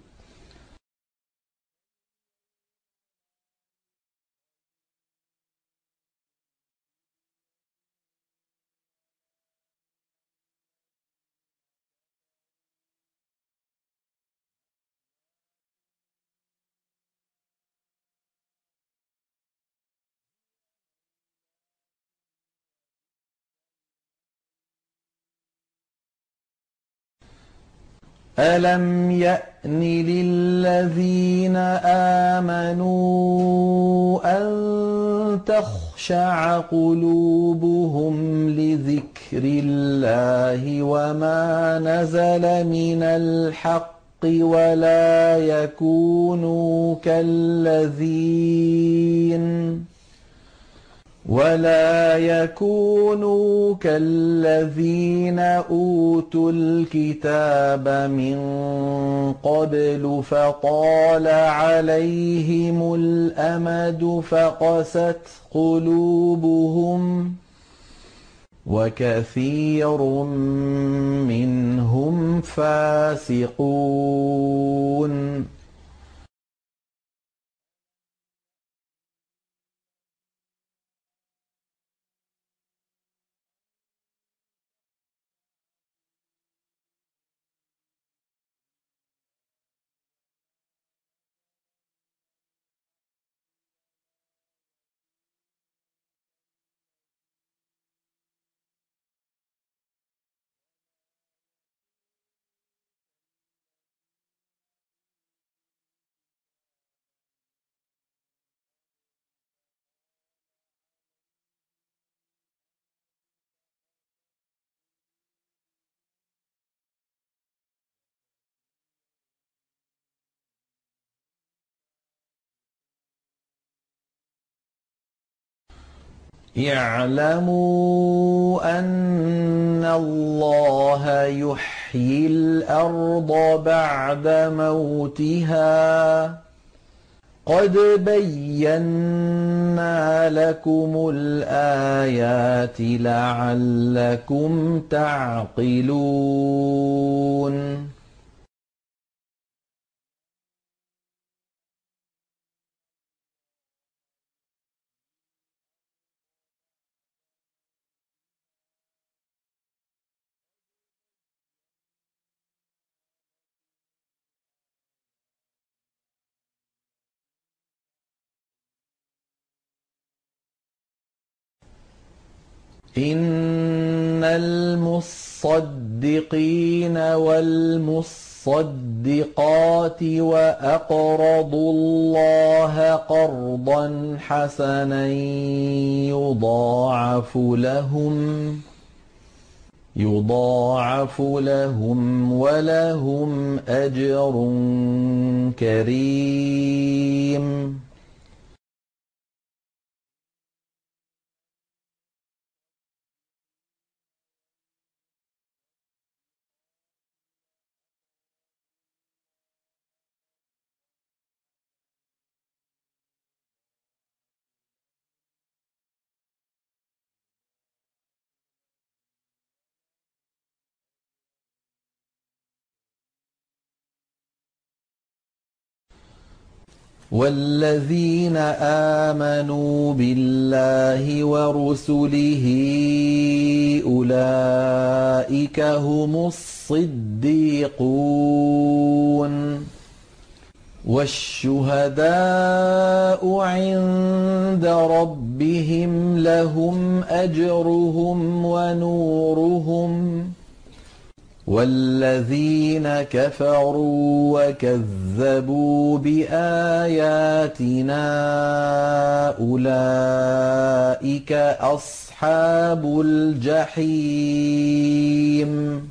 ألم يأن للذين آمنوا أن تخشع قلوبهم لذكر الله وما نزل من الحق ولا يكونوا كالذين ولا يكونوا كالذين أوتوا الكتاب من قبل فطال عليهم الأمد فقست قلوبهم وكثير منهم الفاسقون اعْلَمُوا أَنَّ اللَّهَ يُحْيِي الْأَرْضَ بَعْدَ مَوْتِهَا ۚ قَدْ بَيَّنَّا لَكُمُ الْآيَاتِ لَعَلَّكُمْ تَعْقِلُونَ إِنَّ الْمُصَّدِّقِينَ وَالْمُصَّدِّقَاتِ وَأَقْرَضُوا اللَّهَ قَرْضًا حَسَنًا يُضَاعَفُ لَهُمْ يُضَاعَفُ لَهُمْ وَلَهُمْ أَجْرٌ كَرِيمٌ وَالَّذِينَ آمَنُوا بِاللَّهِ وَرُسُلِهِ أُولَٰئِكَ هُمُ الصِّدِّيقُونَ ۖ وَالشُّهَدَاءُ عِندَ رَبِّهِمْ لَهُمْ أَجْرُهُمْ وَنُورُهُمْ ۖ وَالَّذِينَ كَفَرُوا وَكَذَّبُوا بِآيَاتِنَا أُولَٰئِكَ أَصْحَابُ الْجَحِيمِ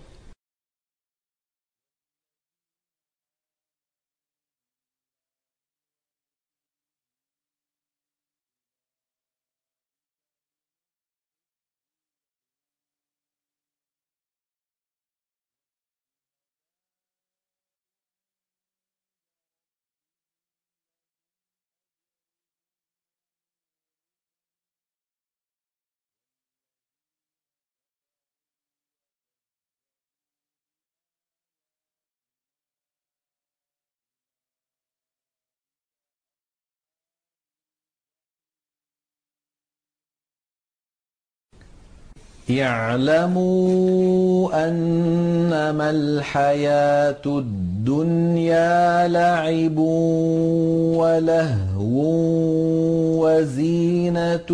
اعْلَمُوا أَنَّمَا الْحَيَاةُ الدُّنْيَا لَعِبٌ وَلَهْوٌ وَزِينَةٌ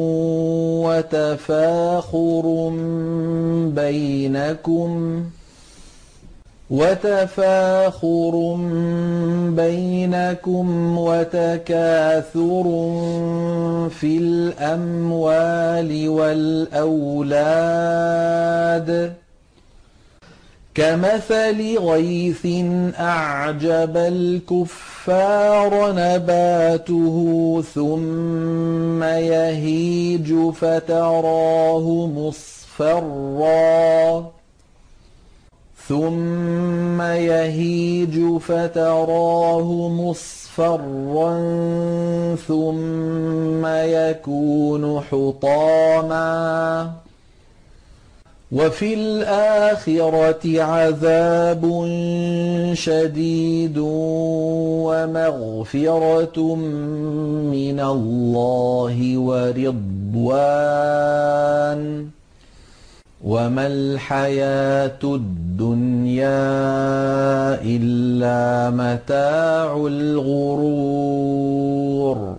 وَتَفَاخُرٌ بَيْنَكُمْ وتفاخر بينكم وتكاثر في الأموال والأولاد كمثل غيث أعجب الكفار نباته ثم يهيج فتراه مصفرا ثم يهيج فتراه مصفرا ثم يكون حطاما وفي الآخرة عذاب شديد ومغفرة من الله ورضوان وما الحياة الدنيا إلا متاع الغرور.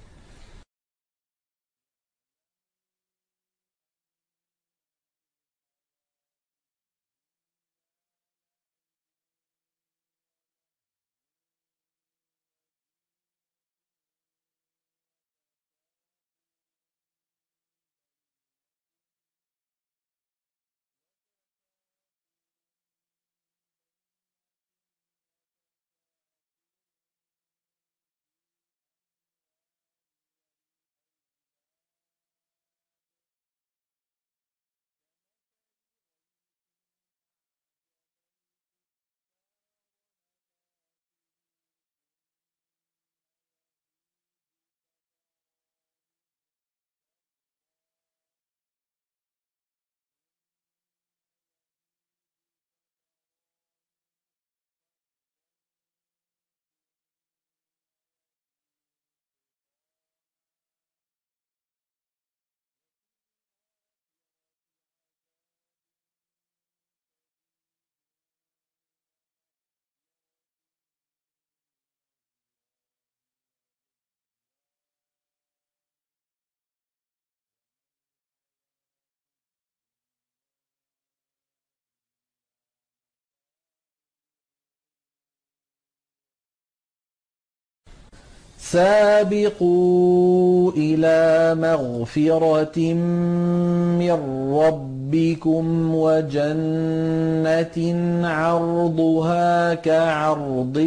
سابقوا إلى مغفرة من ربكم وجنة عرضها كعرض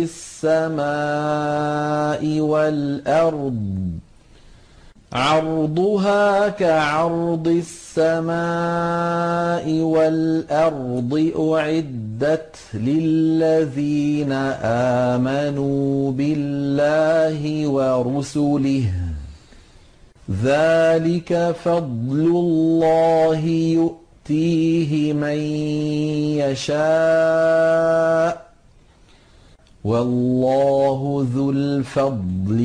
السماء والأرض عرضها كعرض السماء والأرض أعدت للذين آمنوا بالله ورسله ذلك فضل الله يؤتيه من يشاء والله ذو الفضل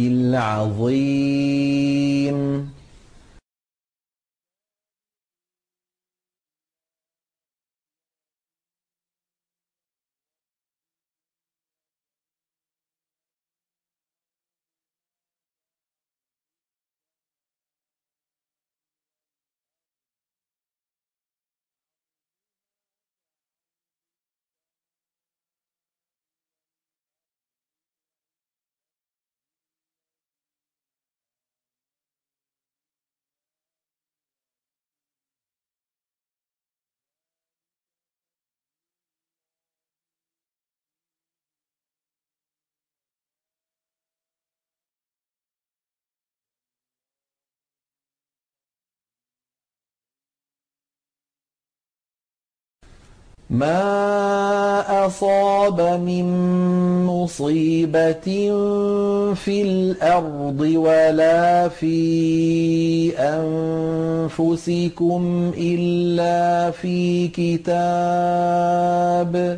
العظيم. ما أصاب من مصيبة في الأرض ولا في أنفسكم إلا في كتاب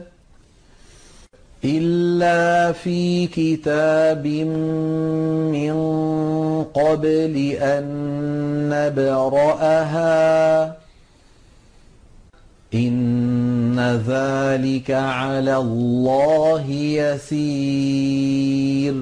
إلا في كتاب من قبل أن نبرأها إن ذلك على الله يسير.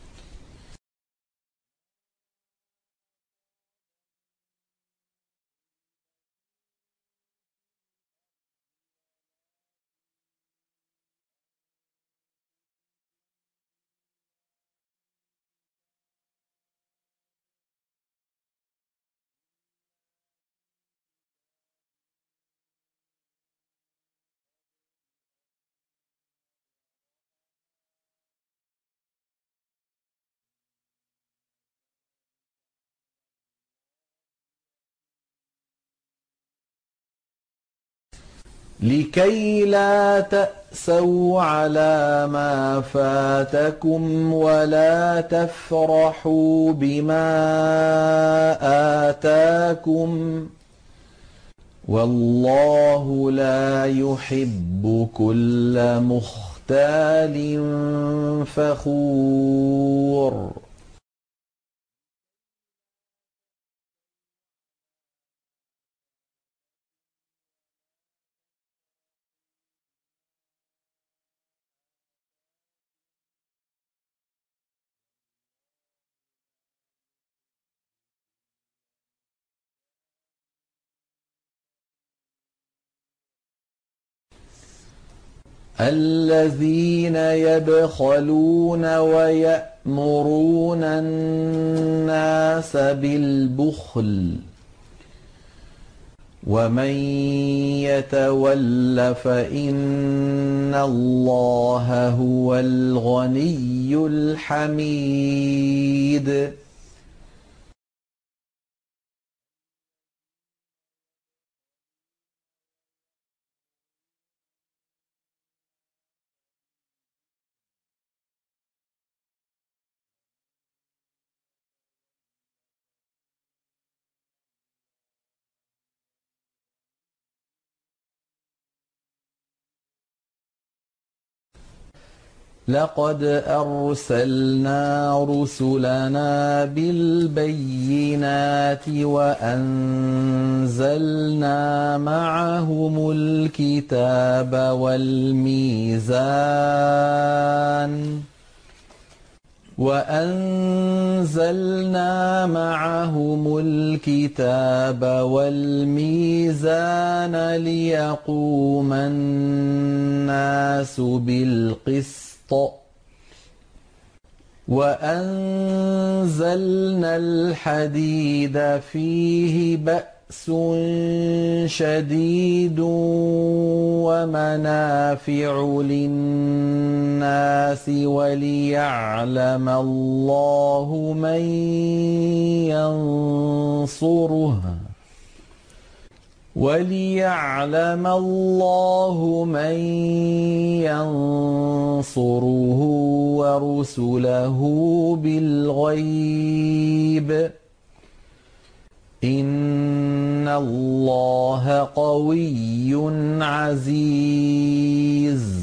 لكي لا تأسوا على ما فاتكم ولا تفرحوا بما آتاكم وَاللَّهُ لَا يُحِبُّ كُلَّ مُخْتَالٍ فَخُورٍ الَّذِينَ يَبْخَلُونَ وَيَأْمُرُونَ النَّاسَ بِالْبُخْلِ ۗ وَمَن يَتَوَلَّ فَإِنَّ اللَّهَ هُوَ الْغَنِيُّ الْحَمِيدُ لَقَدْ أَرْسَلْنَا رُسُلَنَا بِالْبَيِّنَاتِ وَأَنزَلْنَا مَعَهُمُ الْكِتَابَ وَالْمِيزَانَ وَأَنزَلْنَا مَعَهُمُ الْكِتَابَ وَالْمِيزَانَ لِيَقُومَ النَّاسُ بِالْقِسْطِ ۖ وَأَنزَلْنَا الْحَدِيدَ فِيهِ بَأْسٌ شَدِيدٌ وَمَنَافِعُ لِلنَّاسِ وَلِيَعْلَمَ اللَّهُ مَن يَنصُرُهُ وَلِيَعْلَمَ اللَّهُ مَن يَنصُرُهُ وَرُسُلَهُ بِالْغَيْبِ ۚ إِنَّ اللَّهَ قَوِيٌّ عَزِيزٌ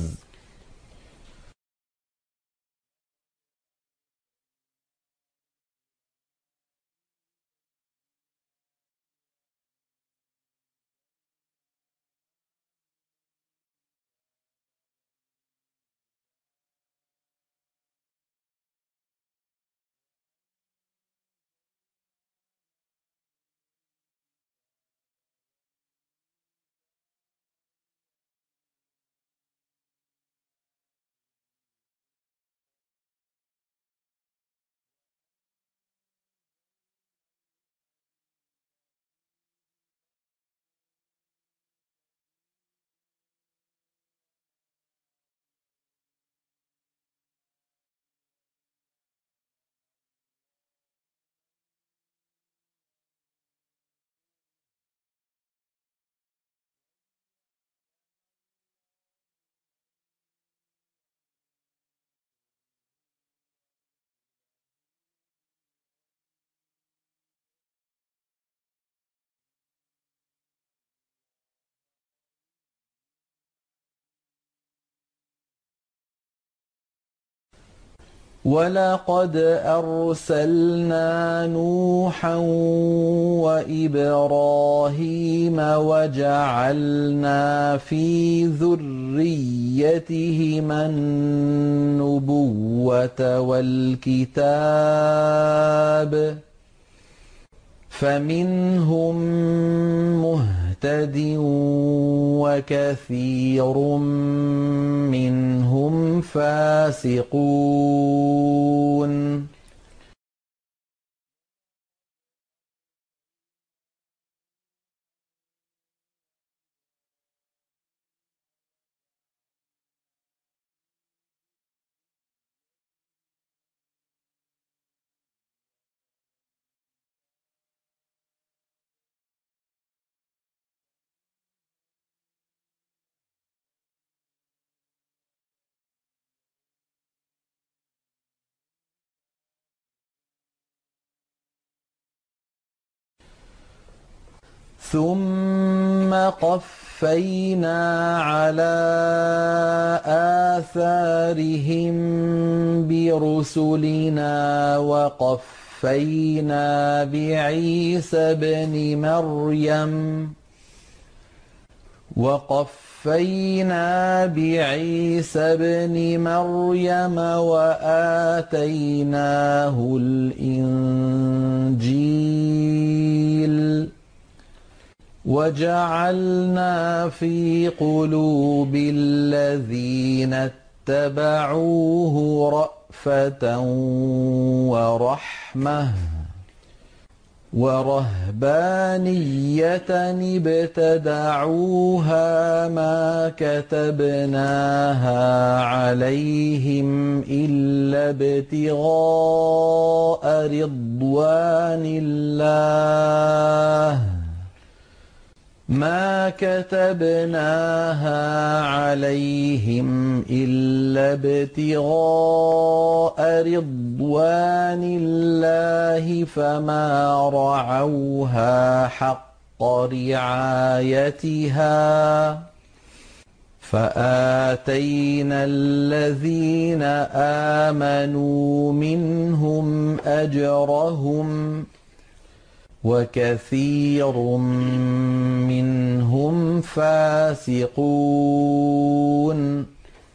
وَلَقَدْ أَرْسَلْنَا نُوحًا وَإِبْرَاهِيمَ وَجَعَلْنَا فِي ذُرِّيَّتِهِمَا النُّبُوَّةَ وَالْكِتَابَ ۖ فَمِنْهُم مُّهْتَدٍ وَكَثِيرٌ مِّنْهُمْ فَاسِقُونَ ثُمَّ قَفَّيْنَا عَلَىٰ آثَارِهِم بِرُسُلِنَا وَقَفَّيْنَا بِعِيسَى ابْنِ مَرْيَمَ وَقَفَّيْنَا بِعِيسَى ابْنِ مَرْيَمَ وَآتَيْنَاهُ الْإِنجِيلَ وَجَعَلْنَا فِي قُلُوبِ الَّذِينَ اتَّبَعُوهُ رَأْفَةً وَرَحْمَةً وَرَهْبَانِيَّةً ابْتَدَعُوهَا مَا كَتَبْنَاهَا عَلَيْهِمْ إِلَّا ابْتِغَاءَ رِضْوَانِ اللَّهِ مَا كَتَبْنَاهَا عَلَيْهِمْ إِلَّا ابْتِغَاءَ رِضْوَانِ اللَّهِ فَمَا رَعَوْهَا حَقَّ رِعَايَتِهَا فَآتَيْنَا الَّذِينَ آمَنُوا مِنْهُمْ أَجْرَهُمْ وَكَثِيرٌ مِّنْهُمْ فَاسِقُونَ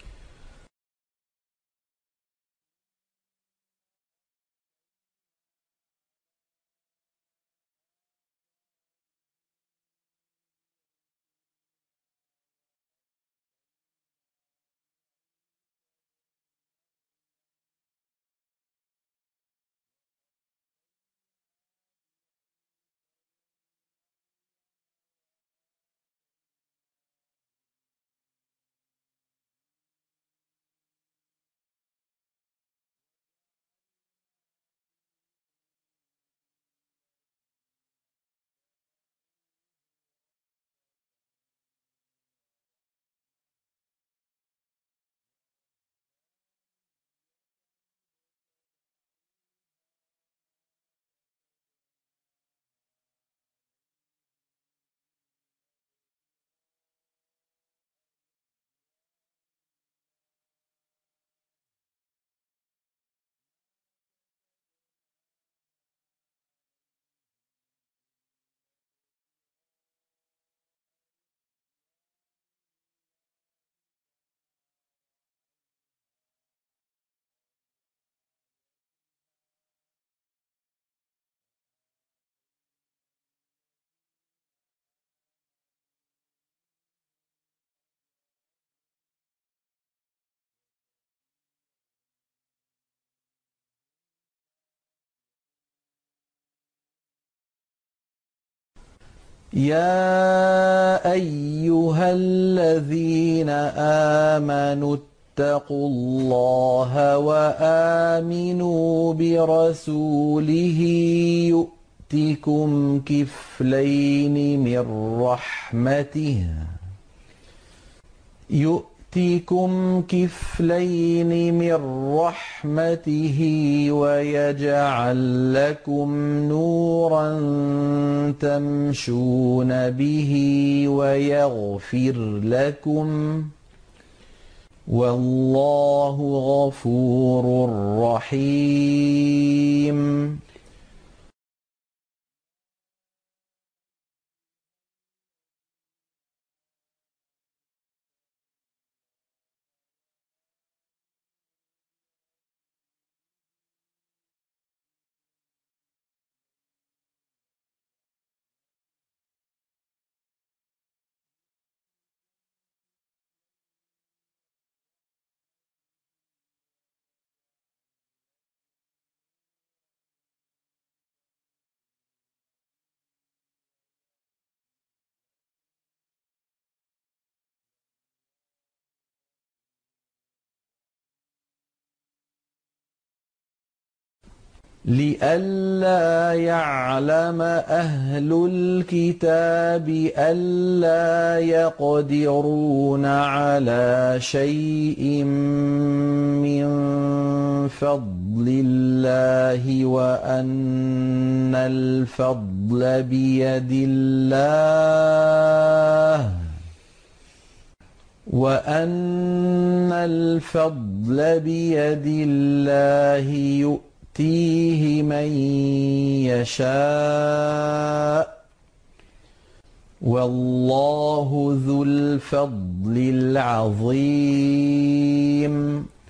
يَا أَيُّهَا الَّذِينَ آمَنُوا اتَّقُوا اللَّهَ وَآمِنُوا بِرَسُولِهِ يُؤْتِكُمْ كِفْلَيْنِ مِن رَّحْمَتِهِ يُؤْتِكُمْ كِفْلَيْنِ مِن رَّحْمَتِهِ وَيَجْعَل لَّكُمْ نُورًا تَمْشُونَ بِهِ وَيَغْفِرْ لَكُمْ ۚ وَاللَّهُ غَفُورٌ رَّحِيمٌ لئلا يعلم أهل الكتاب ألا يقدرون على شيء من فضل الله وأن الفضل بيد الله وأن الفضل بيد الله يؤتيه من يشاء والله ذو الفضل العظيم